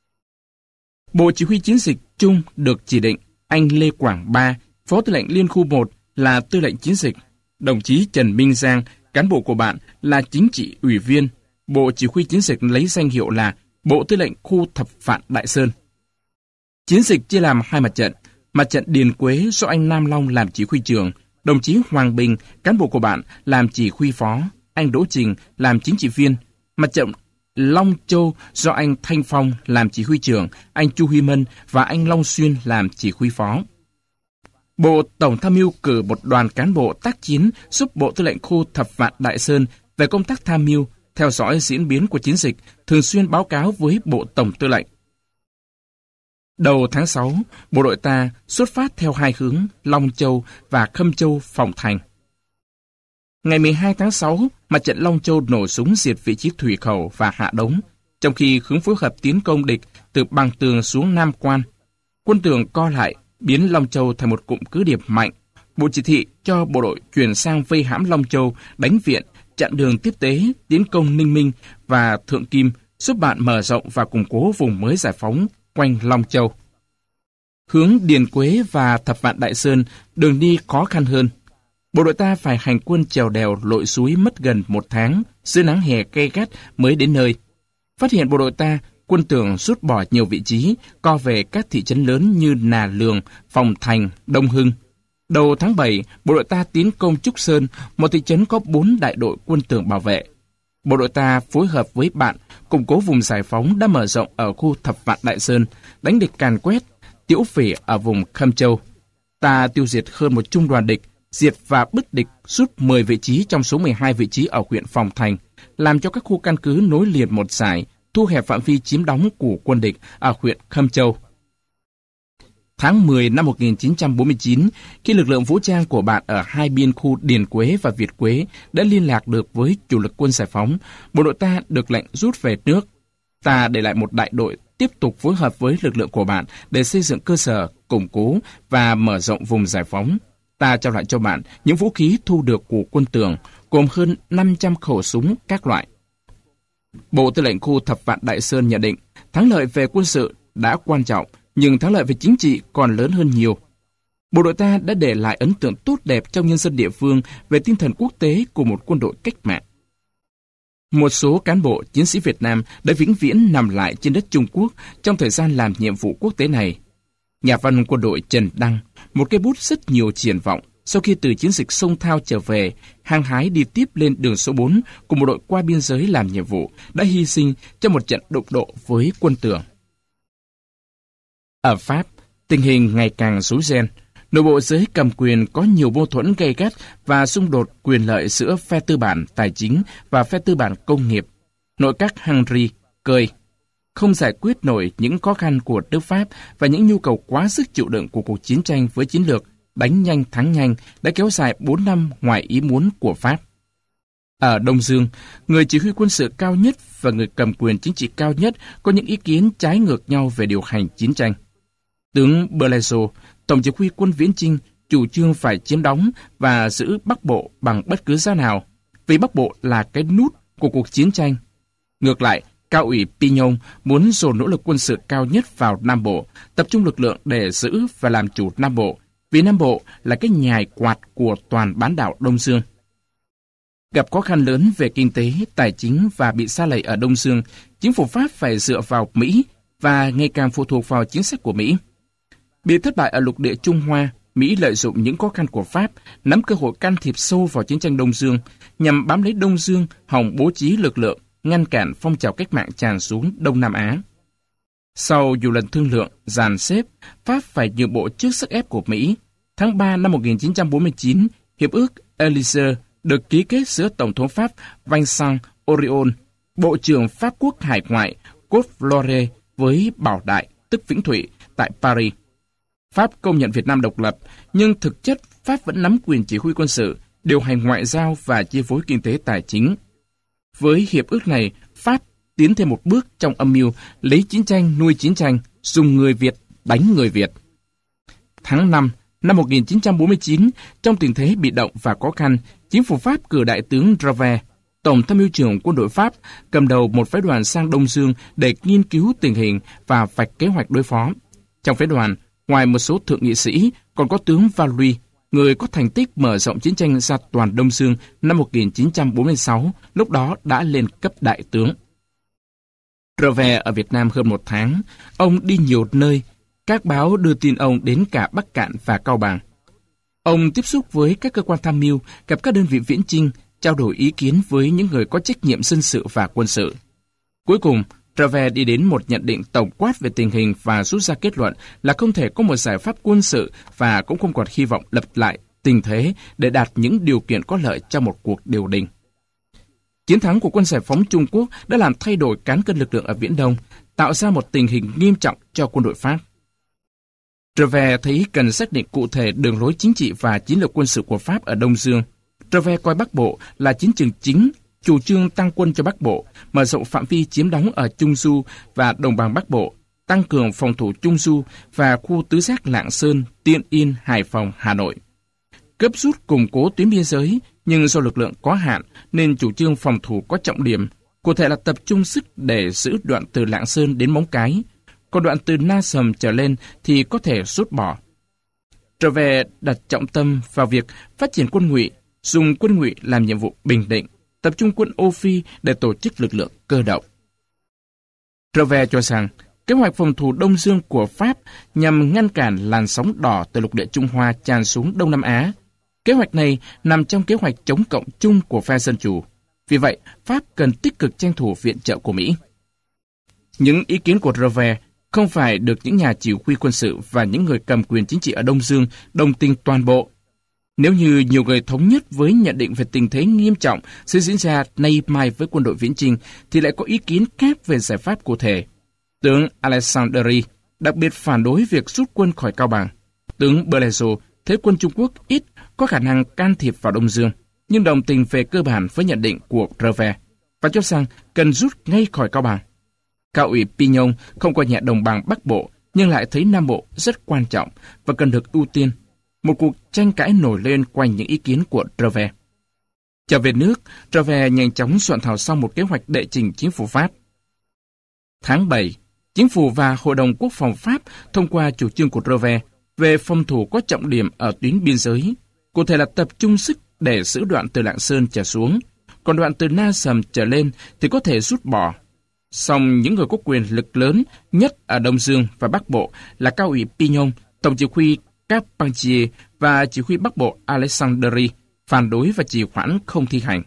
[SPEAKER 1] Bộ Chỉ huy Chiến dịch chung được chỉ định anh Lê Quảng Ba, Phó Tư lệnh Liên khu một là Tư lệnh Chiến dịch, đồng chí Trần Minh Giang, cán bộ của bạn là chính trị ủy viên. Bộ Chỉ huy Chiến dịch lấy danh hiệu là Bộ Tư lệnh Khu Thập Vạn Đại Sơn. Chiến dịch chia làm hai mặt trận. Mặt trận Điền Quế do anh Nam Long làm chỉ huy trưởng, đồng chí Hoàng Bình, cán bộ của bạn làm chỉ huy phó, anh Đỗ Trình làm chính trị viên. Mặt trận Long Châu do anh Thanh Phong làm chỉ huy trưởng, anh Chu Huy Mân và anh Long Xuyên làm chỉ huy phó. Bộ Tổng tham mưu cử một đoàn cán bộ tác chiến giúp Bộ Tư lệnh Khu Thập Vạn Đại Sơn về công tác tham mưu, theo dõi diễn biến của chiến dịch, thường xuyên báo cáo với Bộ Tổng Tư lệnh. Đầu tháng sáu, bộ đội ta xuất phát theo hai hướng Long Châu và Khâm Châu phòng thành. Ngày mười hai tháng sáu, mặt trận Long Châu nổ súng diệt vị trí thủy khẩu và hạ đống, trong khi hướng phối hợp tiến công địch từ bằng tường xuống Nam Quan. Quân Tường co lại, biến Long Châu thành một cụm cứ điểm mạnh. Bộ chỉ thị cho bộ đội chuyển sang vây hãm Long Châu, đánh viện, chặn đường tiếp tế, tiến công Ninh Minh và Thượng Kim, giúp bạn mở rộng và củng cố vùng mới giải phóng quanh Long Châu. Hướng Điền Quế và Thập Vạn Đại Sơn, đường đi khó khăn hơn. Bộ đội ta phải hành quân trèo đèo lội suối mất gần một tháng, dưới nắng hè gay gắt mới đến nơi. Phát hiện bộ đội ta, Quân Tường rút bỏ nhiều vị trí, co về các thị trấn lớn như Nà Lường, Phòng Thành, Đông Hưng. Đầu tháng bảy, bộ đội ta tiến công Trúc Sơn, một thị trấn có bốn đại đội Quân Tường bảo vệ. Bộ đội ta phối hợp với bạn, củng cố vùng giải phóng đã mở rộng ở khu Thập Vạn Đại Sơn, đánh địch càn quét, tiễu phỉ ở vùng Khâm Châu. Ta tiêu diệt hơn một trung đoàn địch, diệt và bứt địch rút mười vị trí trong số mười hai vị trí ở huyện Phòng Thành, làm cho các khu căn cứ nối liền một dải, thu hẹp phạm vi chiếm đóng của quân địch ở huyện Khâm Châu. Tháng mười năm một nghìn chín trăm bốn mươi chín, khi lực lượng vũ trang của bạn ở hai biên khu Điền Quế và Việt Quế đã liên lạc được với chủ lực quân giải phóng, bộ đội ta được lệnh rút về nước. Ta để lại một đại đội tiếp tục phối hợp với lực lượng của bạn để xây dựng cơ sở, củng cố và mở rộng vùng giải phóng. Ta trao lại cho bạn những vũ khí thu được của Quân Tường, gồm hơn năm trăm khẩu súng các loại. Bộ Tư lệnh khu Thập Vạn Đại Sơn nhận định, thắng lợi về quân sự đã quan trọng, nhưng thắng lợi về chính trị còn lớn hơn nhiều. Bộ đội ta đã để lại ấn tượng tốt đẹp trong nhân dân địa phương về tinh thần quốc tế của một quân đội cách mạng. Một số cán bộ, chiến sĩ Việt Nam đã vĩnh viễn nằm lại trên đất Trung Quốc trong thời gian làm nhiệm vụ quốc tế này. Nhà văn quân đội Trần Đăng, một cây bút rất nhiều triển vọng, sau khi từ chiến dịch Sông Thao trở về, hăng hái đi tiếp lên đường số bốn cùng một đội qua biên giới làm nhiệm vụ, đã hy sinh trong một trận đụng độ với Quân Tường. Ở Pháp, tình hình ngày càng rối ren. Nội bộ giới cầm quyền có nhiều mâu thuẫn gay gắt và xung đột quyền lợi giữa phe tư bản tài chính và phe tư bản công nghiệp. Nội các Henry cười, không giải quyết nổi những khó khăn của nước Pháp và những nhu cầu quá sức chịu đựng của cuộc chiến tranh với chiến lược đánh nhanh thắng nhanh đã kéo dài bốn năm ngoài ý muốn của Pháp. Ở Đông Dương, người chỉ huy quân sự cao nhất và người cầm quyền chính trị cao nhất có những ý kiến trái ngược nhau về điều hành chiến tranh. Tướng Berlezo, tổng chỉ huy quân Viễn Chinh, chủ trương phải chiếm đóng và giữ Bắc Bộ bằng bất cứ giá nào, vì Bắc Bộ là cái nút của cuộc chiến tranh. Ngược lại, Cao ủy Pignon muốn dồn nỗ lực quân sự cao nhất vào Nam Bộ, tập trung lực lượng để giữ và làm chủ Nam Bộ, vì Nam Bộ là cái nhài quạt của toàn bán đảo Đông Dương. Gặp khó khăn lớn về kinh tế, tài chính và bị sa lầy ở Đông Dương, chính phủ Pháp phải dựa vào Mỹ và ngày càng phụ thuộc vào chính sách của Mỹ. Bị thất bại ở lục địa Trung Hoa, Mỹ lợi dụng những khó khăn của Pháp, nắm cơ hội can thiệp sâu vào chiến tranh Đông Dương, nhằm bám lấy Đông Dương, hòng bố trí lực lượng, ngăn cản phong trào cách mạng tràn xuống Đông Nam Á. Sau nhiều lần thương lượng, dàn xếp, Pháp phải nhượng bộ trước sức ép của Mỹ. Tháng ba năm một nghìn chín trăm bốn mươi chín, Hiệp ước Élysée được ký kết giữa Tổng thống Pháp Vincent Auriol, Bộ trưởng Pháp quốc Hải ngoại Claude Lorraine với Bảo Đại, tức Vĩnh Thụy, tại Paris. Pháp công nhận Việt Nam độc lập, nhưng thực chất Pháp vẫn nắm quyền chỉ huy quân sự, điều hành ngoại giao và chi phối kinh tế tài chính. Với hiệp ước này, Pháp tiến thêm một bước trong âm mưu lấy chiến tranh nuôi chiến tranh, dùng người Việt đánh người Việt. Tháng năm năm một nghìn chín trăm bốn mươi chín, trong tình thế bị động và khó khăn, chính phủ Pháp cử đại tướng Dravet, tổng tham mưu trưởng quân đội Pháp, cầm đầu một phái đoàn sang Đông Dương để nghiên cứu tình hình và vạch kế hoạch đối phó. Trong phái đoàn, ngoài một số thượng nghị sĩ, còn có tướng Valois, người có thành tích mở rộng chiến tranh ra toàn Đông Dương năm một nghìn chín trăm bốn mươi sáu, lúc đó đã lên cấp đại tướng. Dravet ở Việt Nam hơn một tháng, ông đi nhiều nơi, các báo đưa tin ông đến cả Bắc Cạn và Cao Bằng. Ông tiếp xúc với các cơ quan tham mưu, gặp các đơn vị viễn chinh, trao đổi ý kiến với những người có trách nhiệm dân sự và quân sự. Cuối cùng, Dravet đi đến một nhận định tổng quát về tình hình và rút ra kết luận là không thể có một giải pháp quân sự và cũng không còn hy vọng lập lại tình thế để đạt những điều kiện có lợi cho một cuộc điều đình. Chiến thắng của quân giải phóng Trung Quốc đã làm thay đổi cán cân lực lượng ở Viễn Đông, tạo ra một tình hình nghiêm trọng cho quân đội Pháp. Treves thấy cần xác định cụ thể đường lối chính trị và chiến lược quân sự của Pháp ở Đông Dương. Treves coi Bắc Bộ là chiến trường chính, chủ trương tăng quân cho Bắc Bộ, mở rộng phạm vi chiếm đóng ở Trung Du và đồng bằng Bắc Bộ, tăng cường phòng thủ Trung Du và khu tứ giác Lạng Sơn, Tiên Yên, Hải Phòng, Hà Nội. Gấp rút củng cố tuyến biên giới, nhưng do lực lượng có hạn nên chủ trương phòng thủ có trọng điểm, cụ thể là tập trung sức để giữ đoạn từ Lạng Sơn đến Móng Cái, còn đoạn từ Na Sầm trở lên thì có thể rút bỏ. Treves đặt trọng tâm vào việc phát triển quân ngụy, dùng quân ngụy làm nhiệm vụ bình định, tập trung quân Âu Phi để tổ chức lực lượng cơ động. Treves cho rằng kế hoạch phòng thủ Đông Dương của Pháp nhằm ngăn cản làn sóng đỏ từ lục địa Trung Hoa tràn xuống Đông Nam Á. Kế hoạch này nằm trong kế hoạch chống cộng chung của phe Dân Chủ. Vì vậy, Pháp cần tích cực tranh thủ viện trợ của Mỹ. Những ý kiến của Treves không phải được những nhà chỉ huy quân sự và những người cầm quyền chính trị ở Đông Dương đồng tình toàn bộ. Nếu như nhiều người thống nhất với nhận định về tình thế nghiêm trọng sẽ diễn ra nay mai với quân đội viễn chinh, thì lại có ý kiến khác về giải pháp cụ thể. Tướng Alexandri đặc biệt phản đối việc rút quân khỏi Cao Bằng. Tướng Belezo thấy quân Trung Quốc ít có khả năng can thiệp vào Đông Dương, nhưng đồng tình về cơ bản với nhận định của Treves và cho rằng cần rút ngay khỏi Cao Bằng. Cao ủy Pignon không coi nhẹ đồng bằng Bắc Bộ, nhưng lại thấy Nam Bộ rất quan trọng và cần được ưu tiên. Một cuộc tranh cãi nổi lên quanh những ý kiến của Treves. Trở về nước, Treves nhanh chóng soạn thảo xong một kế hoạch đệ trình chính phủ Pháp. Tháng bảy, Chính phủ và Hội đồng Quốc phòng Pháp thông qua chủ trương của Treves về phòng thủ có trọng điểm ở tuyến biên giới, cụ thể là tập trung sức để giữ đoạn từ Lạng Sơn trở xuống, còn đoạn từ Na Sầm trở lên thì có thể rút bỏ. Song những người có quyền lực lớn nhất ở Đông Dương và Bắc Bộ là Cao ủy Pignon, Tổng chỉ huy Carpentier và chỉ huy Bắc Bộ Alexandri phản đối và trì hoãn không thi hành.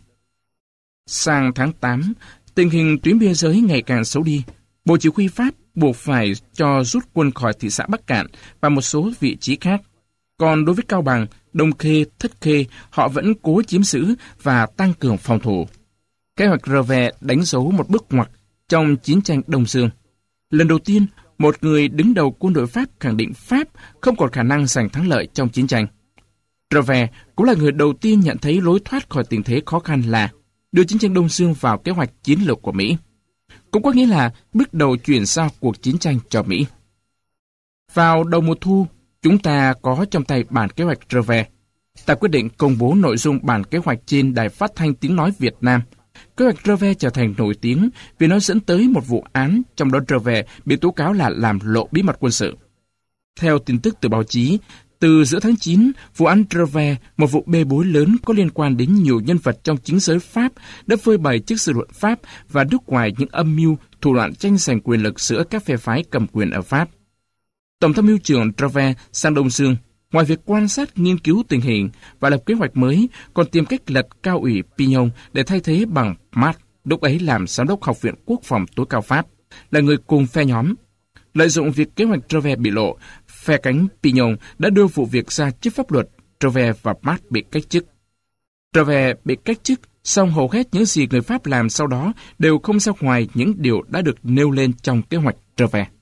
[SPEAKER 1] Sang tháng tám, tình hình tuyến biên giới ngày càng xấu đi. Bộ Chỉ huy Pháp buộc phải cho rút quân khỏi thị xã Bắc Cạn và một số vị trí khác. Còn đối với Cao Bằng, Đông Khê, Thất Khê, họ vẫn cố chiếm giữ và tăng cường phòng thủ. Kế hoạch Treves đánh dấu một bước ngoặt trong chiến tranh Đông Dương. Lần đầu tiên, một người đứng đầu quân đội Pháp khẳng định Pháp không còn khả năng giành thắng lợi trong chiến tranh. Treves cũng là người đầu tiên nhận thấy lối thoát khỏi tình thế khó khăn là đưa chiến tranh Đông Dương vào kế hoạch chiến lược của Mỹ. Cũng có nghĩa là bước đầu chuyển giao cuộc chiến tranh cho Mỹ. Vào đầu mùa thu, chúng ta có trong tay bản kế hoạch Treves. Ta quyết định công bố nội dung bản kế hoạch trên Đài Phát thanh Tiếng nói Việt Nam. Kế hoạch Treves trở thành nổi tiếng vì nó dẫn tới một vụ án, trong đó Treves bị tố cáo là làm lộ bí mật quân sự. Theo tin tức từ báo chí, từ giữa tháng chín, vụ án Treves, một vụ bê bối lớn có liên quan đến nhiều nhân vật trong chính giới Pháp, đã phơi bày trước dư luận Pháp và nước ngoài những âm mưu, thủ đoạn tranh giành quyền lực giữa các phe phái cầm quyền ở Pháp. Tổng tham mưu trưởng Treves sang Đông Dương, ngoài việc quan sát nghiên cứu tình hình và lập kế hoạch mới, còn tìm cách lật Cao ủy Pignon để thay thế bằng Marx, lúc ấy làm giám đốc Học viện Quốc phòng tối cao Pháp, là người cùng phe nhóm. Lợi dụng việc kế hoạch Treves bị lộ, phe cánh Pignon đã đưa vụ việc ra trước pháp luật. Treves và Marx bị cách chức. Treves bị cách chức, song hầu hết những gì người Pháp làm sau đó đều không ra ngoài những điều đã được nêu lên trong kế hoạch Treves.